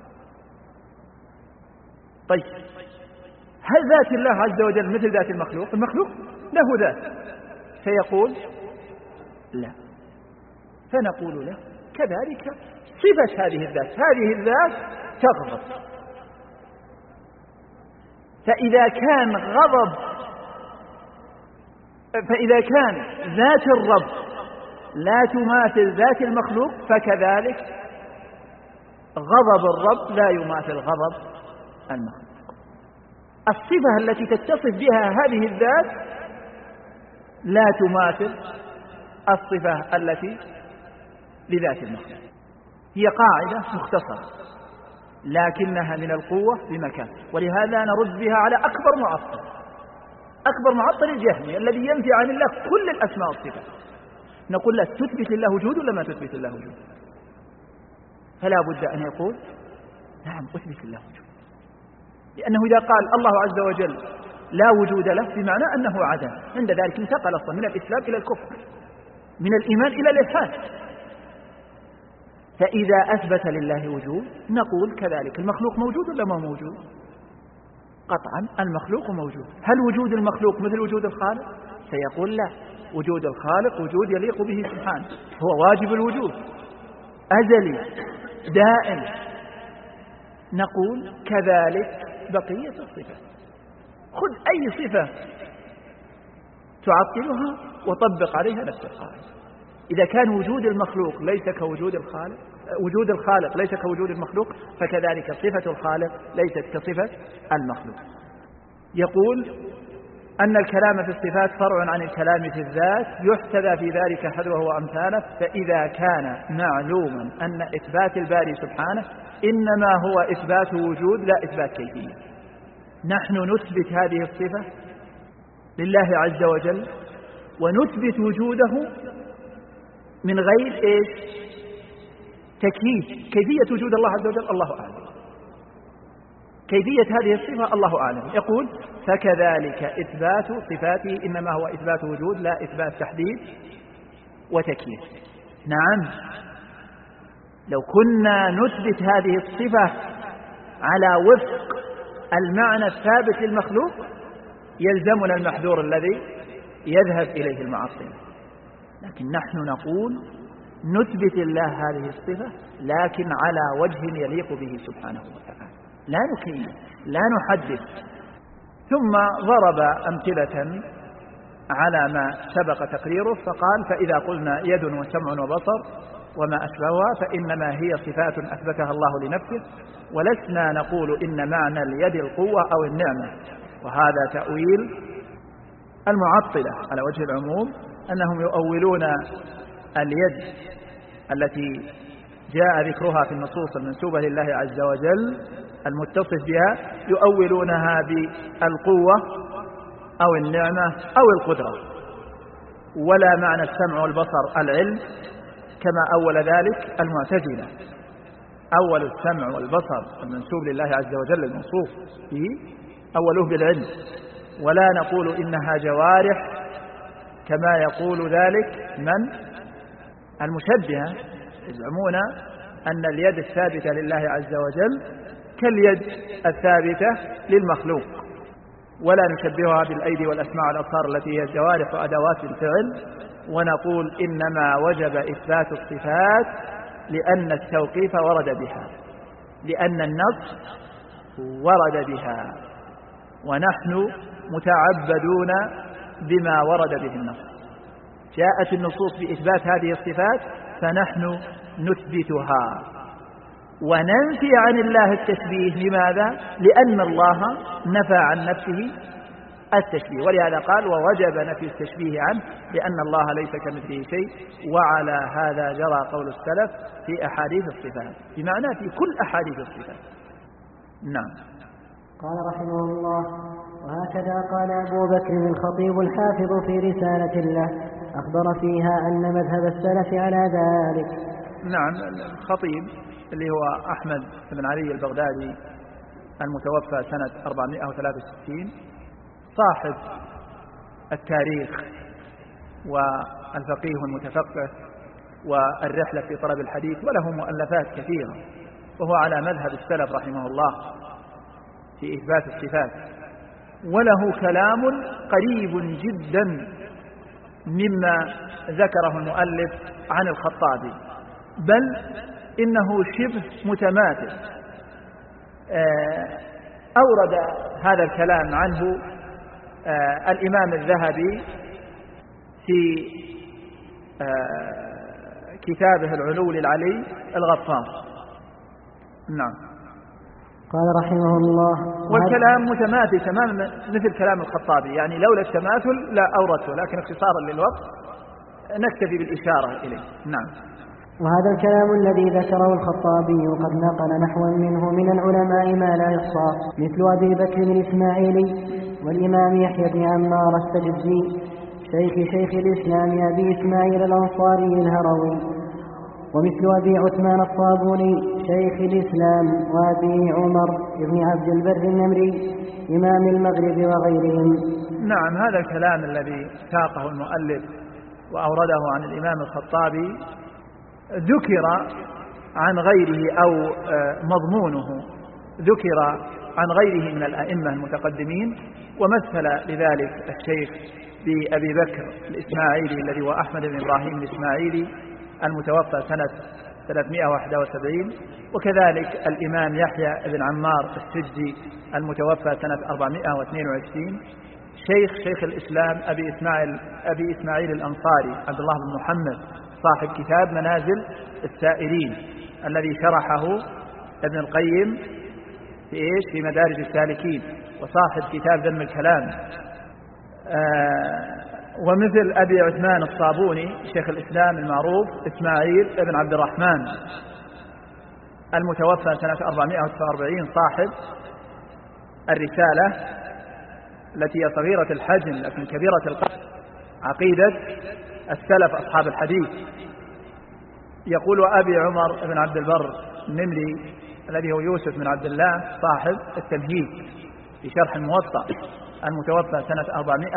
طيب، هل ذات الله عز وجل مثل ذات المخلوق؟ المخلوق له ذات، فيقول لا، فنقول له: كذلك صفة هذه الذات، هذه الذات تغضب، فإذا كان ذات الرب لا تماثل ذات المخلوق، فكذلك غضب الرب لا يماثل غضب المخلوق. الصفة التي تتصف بها هذه الذات لا تماثل الصفة التي لذات المخلوق. هي قاعدة مختصرة لكنها من القوة بمكان، ولهذا نرد بها على أكبر معطل الجهمي الذي ينفي عن الله كل الأسماء والصفات. نقول له: تثبت لله وجود ولا ما تثبت لله وجود؟ فلا بد أن يقول: نعم، أثبت لله وجود، لأنه إذا قال الله عز وجل لا وجود له بمعنى أنه عدم، عند ذلك انتقل أصلا من الإسلام إلى الكفر، من الإيمان إلى الإلحاد. فإذا أثبت لله وجود نقول: كذلك المخلوق موجود ولا ما موجود؟ قطعا المخلوق موجود. هل وجود المخلوق مثل وجود الخالق؟ سيقول لا، وجود الخالق وجود يليق به سبحانه، هو واجب الوجود أزلي دائم. نقول كذلك بقية الصفات، خذ أي صفة تعطلها وطبق عليها نفس القاعدة. إذا كان وجود المخلوق ليس كوجود الخالق، وجود الخالق ليس كوجود المخلوق، فكذلك صفة الخالق ليست كصفة المخلوق. يقول أن الكلام في الصفات فرع عن الكلام في الذات، يحتذى في ذلك حذوه وأمثاله. فإذا كان معلوما أن إثبات الباري سبحانه إنما هو إثبات وجود لا إثبات كيفية، نحن نثبت هذه الصفة لله عز وجل ونثبت وجوده من غير إيش؟ تكييف. كيفية وجود الله عز وجل الله أعلم، كيفية هذه الصفة الله أعلم. يقول فكذلك إثبات صفاته إنما هو إثبات وجود لا إثبات تحديد وتكييف. نعم، لو كنا نثبت هذه الصفة على وفق المعنى الثابت للمخلوق يلزمنا المحذور الذي يذهب إليه المعطل، لكن نحن نقول نثبت الله هذه الصفة لكن على وجه يليق به سبحانه وتعالى، لا نكيف لا نحدث. ثم ضرب أمثلة على ما سبق تقريره، فقال فإذا قلنا يد وسمع وبصر وما أشبهها فإنما هي صفات أثبتها الله لنفسه، ولسنا نقول إن معنى اليد القوة أو النعمة. وهذا تأويل المعطلة على وجه العموم، أنهم يؤولون اليد التي جاء ذكرها في النصوص المنسوبة لله عز وجل المتصف بها، يؤولونها بالقوة أو النعمة أو القدرة، ولا معنى السمع والبصر العلم كما أول ذلك المعتزلة. أول السمع والبصر المنسوب لله عز وجل الموصوف به أوله بالعلم، ولا نقول إنها جوارح كما يقول ذلك من المشبهة، يزعمون أن اليد الثابتة لله عز وجل كاليد الثابتة للمخلوق، ولا نشبهها بالأيدي والأسماع والأبصار التي هي الجوارح وأدوات الفعل، ونقول إنما وجب إثبات الصفات لأن التوقيف ورد بها، لأن النص ورد بها، ونحن متعبدون بما ورد به النص. جاءت النصوص بإثبات هذه الصفات فنحن نثبتها وننفي عن الله التشبيه. لماذا؟ لأن الله نفى عن نفسه التشبيه، ولهذا قال ووجب نفي التشبيه عنه لأن الله ليس كمثله شيء. وعلى هذا جرى قول السلف في أحاديث الصفات، بمعنى في كل أحاديث الصفات. نعم. قال رحمه الله وهكذا قال أبو بكر الخطيب الحافظ في رسالة له أخبر فيها أن مذهب السلف على ذلك. نعم، الخطيب اللي هو أحمد بن علي البغدادي المتوفى سنة 463 صاحب التاريخ والفقيه المتفقه والرحلة في طلب الحديث، وله مؤلفات كثيرة، وهو على مذهب السلف رحمه الله في إثبات الصفات، وله كلام قريب جدا مما ذكره المؤلف عن الخطابي، بل إنه شبه متماثل. أورد هذا الكلام عنه الإمام الذهبي في كتابه العلو للعلي الغفار. نعم. قال رحمه الله والكلام متماثل تماما مثل كلام الخطابي، يعني لولا التماثل لا أوردته، لكن اختصارا للوقت نكتفي بالإشارة إليه. نعم. وهذا الكلام الذي ذكره الخطابي قد نقل نحوا منه من العلماء ما لا يحصى، مثل أبي بكر الإسماعيلي والإمام يحيى بن عمار السجزي شيخ الإسلام أبي إسماعيل الأنصاري الهروي، ومثل أبي عثمان الصابوني شيخ الإسلام وأبي عمر بن عبد البر النمري إمام المغرب وغيرهم. نعم، هذا الكلام الذي ساقه المؤلف وأورده عن الإمام الخطابي ذكر عن غيره أو مضمونه ذكر عن غيره من الأئمة المتقدمين، ومثل لذلك الشيخ بأبي بكر الإسماعيلي الذي هو أحمد بن إبراهيم الإسماعيلي المتوفى سنة 371، وكذلك الإمام يحيى بن عمار السجي المتوفى سنة 422، شيخ الإسلام أبي إسماعيل الأنصاري عبد الله بن محمد صاحب كتاب منازل السائرين الذي شرحه ابن القيم في مدارج السالكين، وصاحب كتاب ذم الكلام، ومثل أبي عثمان الصابوني شيخ الإسلام المعروف إسماعيل بن عبد الرحمن المتوفى سنة 449 صاحب الرسالة التي هي صغيرة الحجم لكن كبيرة القدر، عقيدة السلف أصحاب الحديث. يقول أبي عمر بن عبد البر النمري الذي هو يوسف بن عبد الله صاحب التمهيد في شرح الموطأ المتوفى سنة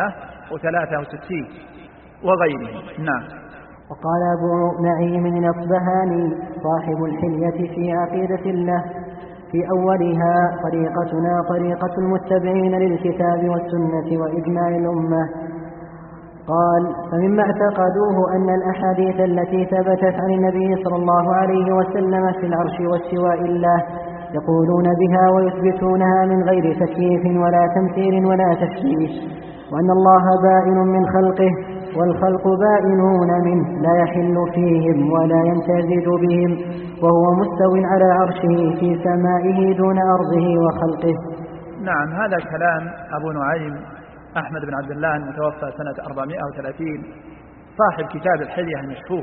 463 وغيره. نعم. وقال أبو نعيم الأصبهاني صاحب الحلية في عقيدة الله في أولها: طريقتنا طريقة المتبعين للكتاب والسنة وإجماع الأمة. قال: فمما اعتقدوه أن الأحاديث التي ثبتت عن النبي صلى الله عليه وسلم في العرش واستواء الله يقولون بها ويثبتونها من غير تكييف ولا تمثيل ولا تشبيه، وأن الله بائن من خلقه والخلق بائنون منه لا يحل فيهم ولا يمتزج بهم، وهو مستو على عرشه في سمائه دون أرضه وخلقه. نعم، هذا كلام أبو نعيم أحمد بن عبد الله المتوفى سنة 430 صاحب كتاب الحلية المشهور.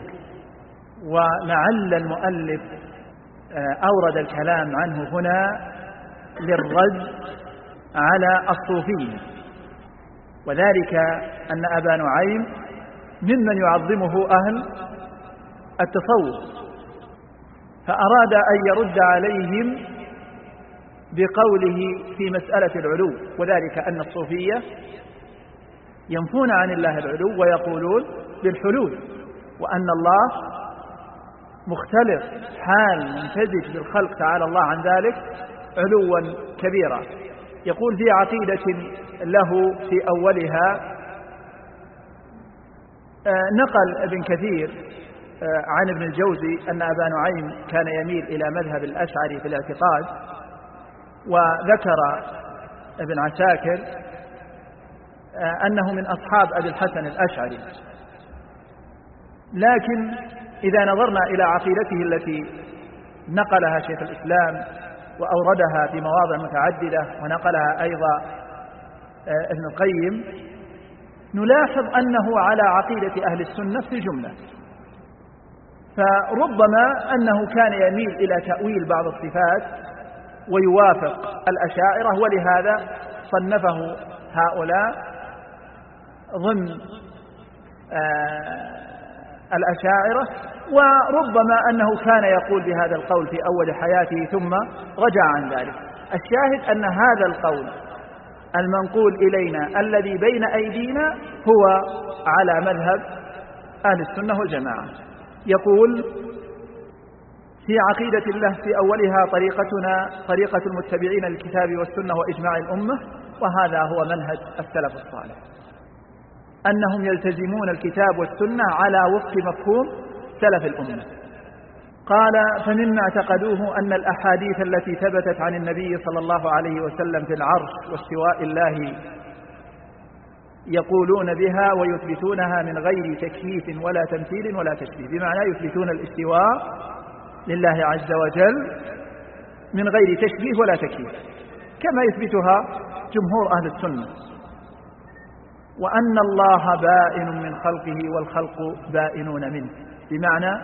ولعل المؤلف أورد الكلام عنه هنا للرد على الصوفية، وذلك أن أبا نعيم ممن يعظمه أهل التصوف، فأراد أن يرد عليهم بقوله في مسألة العلو، وذلك أن الصوفية ينفون عن الله العلو ويقولون بالحلول، وأن الله مختلف حال ممتزج بالخلق تعالى الله عن ذلك علوا كبيرا. يقول في عقيدة له في أولها، نقل ابن كثير عن ابن الجوزي أن أبا نعيم كان يميل إلى مذهب الأشعري في الاعتقاد، وذكر ابن عساكر أنه من أصحاب أبي الحسن الأشعري. لكن إذا نظرنا إلى عقيدته التي نقلها شيخ الإسلام وأوردها في مواضع متعددة ونقلها أيضا ابن القيم، نلاحظ أنه على عقيدة أهل السنة في الجملة، فربما أنه كان يميل إلى تأويل بعض الصفات ويوافق الأشاعرة، ولهذا صنفه هؤلاء ضمن الأشاعرة، وربما أنه كان يقول بهذا القول في أول حياته ثم رجع عن ذلك. الشاهد أن هذا القول المنقول إلينا الذي بين أيدينا هو على مذهب أهل السنة والجماعة. يقول في عقيدة الله في أولها: طريقتنا طريقة المتبعين للكتاب والسنة وإجماع الأمة. وهذا هو منهج السلف الصالح، أنهم يلتزمون الكتاب والسنة على وفق مفهوم سلف الأمة. قال: فمما اعتقدوه أن الأحاديث التي ثبتت عن النبي صلى الله عليه وسلم في العرش واستواء الله يقولون بها ويثبتونها من غير تكييف ولا تمثيل ولا تشبيه، بمعنى يثبتون الاستواء لله عز وجل من غير تشبيه ولا تكييف كما يثبتها جمهور أهل السنة، وأن الله بائن من خلقه والخلق بائنون منه، بمعنى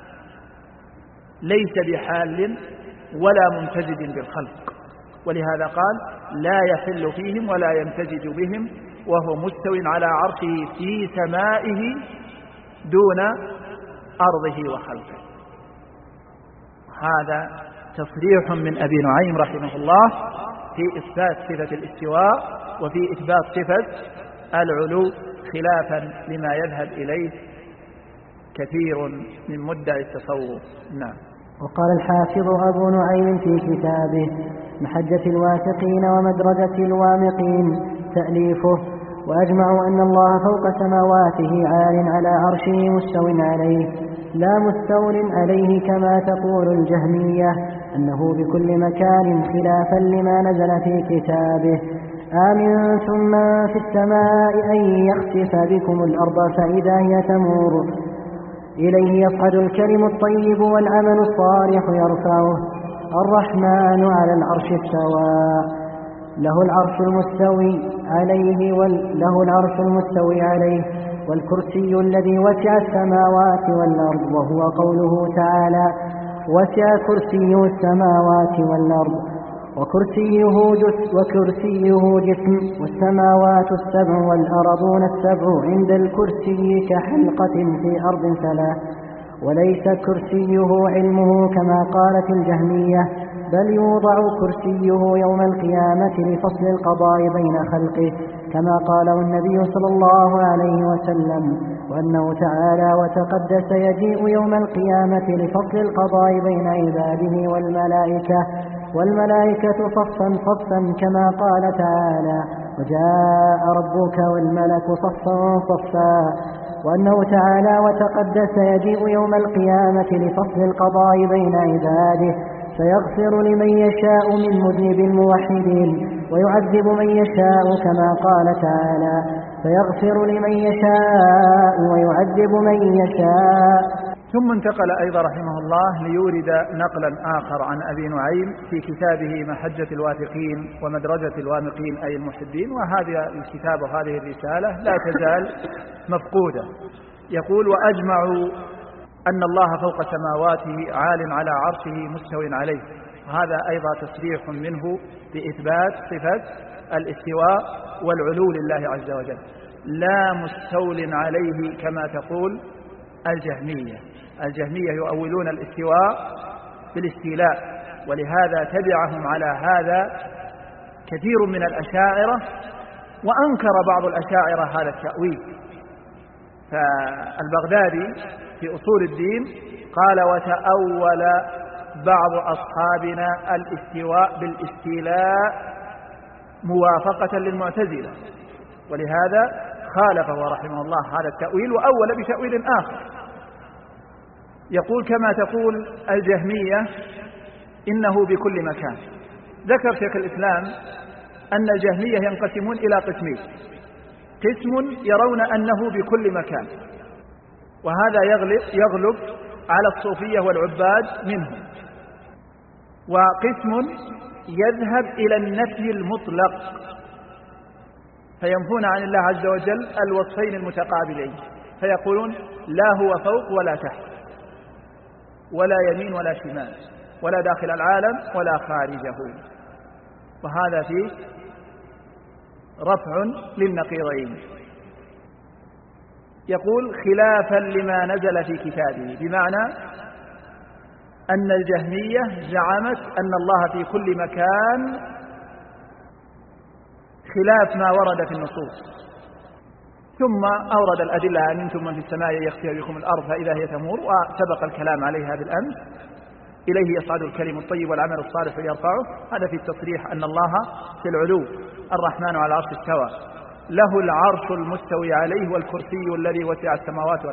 ليس بحال ولا ممتزج بالخلق، ولهذا قال: لا يحل فيهم ولا يمتزج بهم، وهو مستو على عرشه في سمائه دون أرضه وخلقه. هذا تصريح من أبي نعيم رحمه الله في إثبات صفة الاستواء وفي إثبات صفة العلو، خلافا لما يذهب إليه كثير من مدعي التصوف. نعم. وقال الحافظ أبو نعيم في كتابه: محجة الواثقين ومدرجة الوامقين. تأليفه: وأجمعوا أن الله فوق سماواته عال على عرشه مستو عليه، لا مستول عليه كما تقول الجهمية، أنه بكل مكان خلافا لما نزل في كتابه. آمنتم من في السماء أن يخسف بكم الأرض فإذا هي تمور، إليه يصعد الكلم الطيب والعمل الصالح يرفعه. الرحمن على العرش استوى، له العرش المستوي عليه والكرسي الذي وسع السماوات والأرض، وهو قوله تعالى: وسع كرسيه السماوات والأرض. وكرسيه جسم، والسماوات السبع والأرضون السبع عند الكرسي كحلقة في أرض ثلاث، وليس كرسيه علمه كما قالت الجهمية، بل يوضع كرسيه يوم القيامة لفصل القضاء بين خلقه كما قاله النبي صلى الله عليه وسلم، وأنه تعالى وتقدس يجيء يوم القيامة لفصل القضاء بين عباده والملائكة صفا صفا كما قال تعالى: وجاء ربك والملك صفا صفا. وأنه تعالى وتقدس يجيء يوم القيامة لفصل القضاء بين عباده، فيغفر لمن يشاء من مذنب الموحدين ويعذب من يشاء كما قال تعالى: فيغفر لمن يشاء ويعذب من يشاء. ثم انتقل أيضا رحمه الله ليورد نقلا آخر عن أبي نعيم في كتابه محجة الواثقين ومدرجة الوامقين أي المحبين، وهذا الكتاب وهذه الرسالة لا تزال مفقودة. يقول: وأجمعوا أن الله فوق سماواته عال على عرشه مستو عليه. هذا أيضا تصريح منه بإثبات صفة الاستواء والعلو لله عز وجل، لا مستول عليه كما تقول الجهمية يؤولون الاستواء بالاستيلاء، ولهذا تبعهم على هذا كثير من الأشاعرة، وأنكر بعض الأشاعرة هذا التأويل. فالبغدادي في أصول الدين قال: وتأول بعض أصحابنا الاستواء بالاستيلاء موافقة للمعتزلة، ولهذا خالفه رحمه الله هذا التأويل وأول بتأويل آخر. يقول: كما تقول الجهمية إنه بكل مكان. ذكر شيخ الإسلام أن الجهمية ينقسمون إلى قسمين: قسم يرون أنه بكل مكان، وهذا يغلب على الصوفية والعباد منهم، وقسم يذهب إلى النفي المطلق، فينفون عن الله عز وجل الوصفين المتقابلين، فيقولون: لا هو فوق ولا تحت، ولا يمين ولا شمال، ولا داخل العالم ولا خارجه. وهذا فيه رفع للنقيضين. يقول: خلافا لما نزل في كتابه، بمعنى أن الجهمية زعمت أن الله في كل مكان خلاف ما ورد في النصوص، ثم أورد الأدلة: أمنتم من في السماء يخسف بكم الأرض فإذا هي تمور، وسبق الكلام عليها بالأمس. إليه يصعد الكلم الطيب والعمل الصالح يرفعه. هذا في التصريح أن الله في العلو، الرحمن على العرش استوى، له العرش المستوي عليه والكرسي الذي وسع السماوات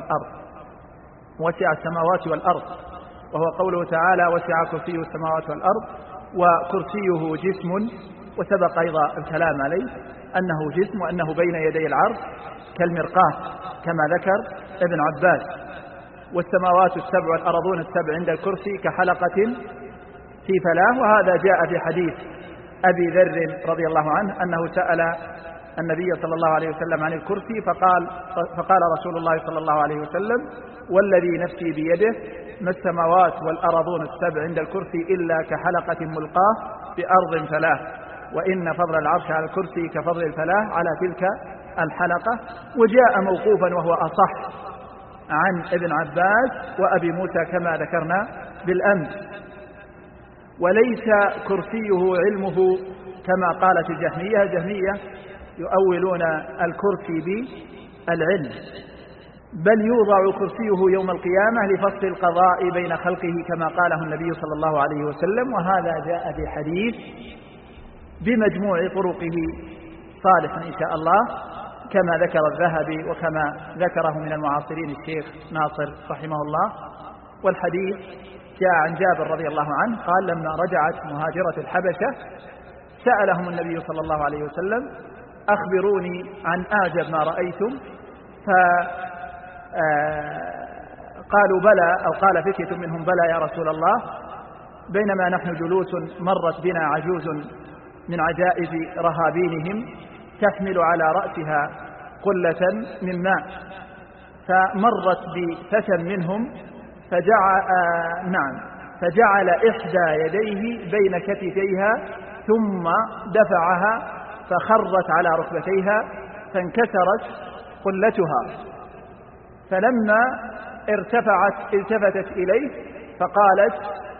والأرض، وهو قوله تعالى: وسع كرسيه السماوات والأرض، وكرسيه جسم. وسبق أيضا الكلام عليه أنه جسم، وأنه بين يدي العرش كالمرقاة كما ذكر ابن عباس. والسماوات السبع والأرضون السبع عند الكرسي كحلقة في فلاة. وهذا جاء في حديث أبي ذر رضي الله عنه أنه سأل النبي صلى الله عليه وسلم عن الكرسي، فقال رسول الله صلى الله عليه وسلم: والذي نفسي بيده ما السماوات والأرضون السبع عند الكرسي إلا كحلقة ملقاة بأرض فلاة، وإن فضل العرش على الكرسي كفضل الفلاة على تلك الحلقة. وجاء موقوفا وهو أصح عن ابن عباس وأبي موسى كما ذكرنا بالأمس. وليس كرسيه علمه كما قالت الجهمية. الجهمية يؤولون الكرسي بالعلم، بل يوضع كرسيه يوم القيامة لفصل القضاء بين خلقه كما قاله النبي صلى الله عليه وسلم. وهذا جاء بحديث بمجموع طرقه صالح إن شاء الله كما ذكر الذهبي وكما ذكره من المعاصرين الشيخ ناصر رحمه الله. والحديث جاء عن جابر رضي الله عنه قال لما رجعت مهاجرة الحبشة سألهم النبي صلى الله عليه وسلم أخبروني عن أعجب ما رأيتم، فقالوا بلى، أو قال فتية منهم بلى يا رسول الله، بينما نحن جلوس مرت بنا عجوز من عجائز رهابينهم تحمل على رأسها قلة من ماء، فمرت بفتى منهم فجعل إحدى يديه بين كتفيها ثم دفعها فخرت على ركبتيها فانكسرت قلتها، فلما التفتت إليه فقالت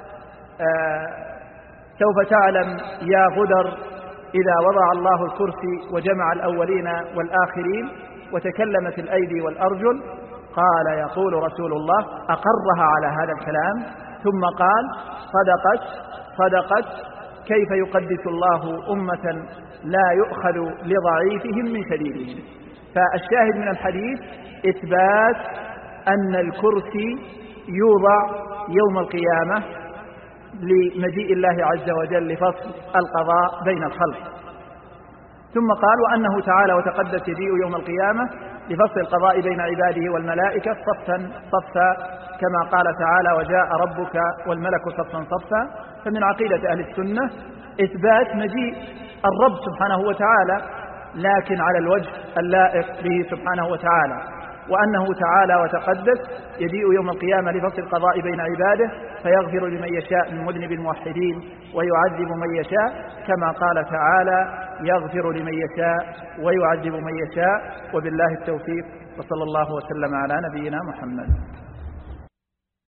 سوف تعلم يا غدر إذا وضع الله الكرسي وجمع الأولين والآخرين وتكلمت الأيدي والأرجل. قال يقول رسول الله أقرها على هذا الكلام ثم قال صدقت كيف يقدس الله أمة لا يؤخذ لضعيفهم من شديدهم. فالشاهد من الحديث إثبات أن الكرسي يوضع يوم القيامة لمجيء الله عز وجل لفصل القضاء بين الخلق. ثم قال وأنه تعالى وتقدس يجيء يوم القيامة لفصل القضاء بين عباده والملائكة صفا كما قال تعالى وجاء ربك والملك صفا صفا. فمن عقيدة أهل السنة إثبات مجيء الرب سبحانه وتعالى لكن على الوجه اللائق به سبحانه وتعالى، وأنه تعالى وتقدس يجيء يوم القيامة لفصل القضاء بين عباده فيغفر لمن يشاء من مذنب الموحدين ويعذب من يشاء كما قال تعالى يغفر لمن يشاء ويعذب من يشاء. وبالله التوفيق وصلى الله وسلم على نبينا محمد.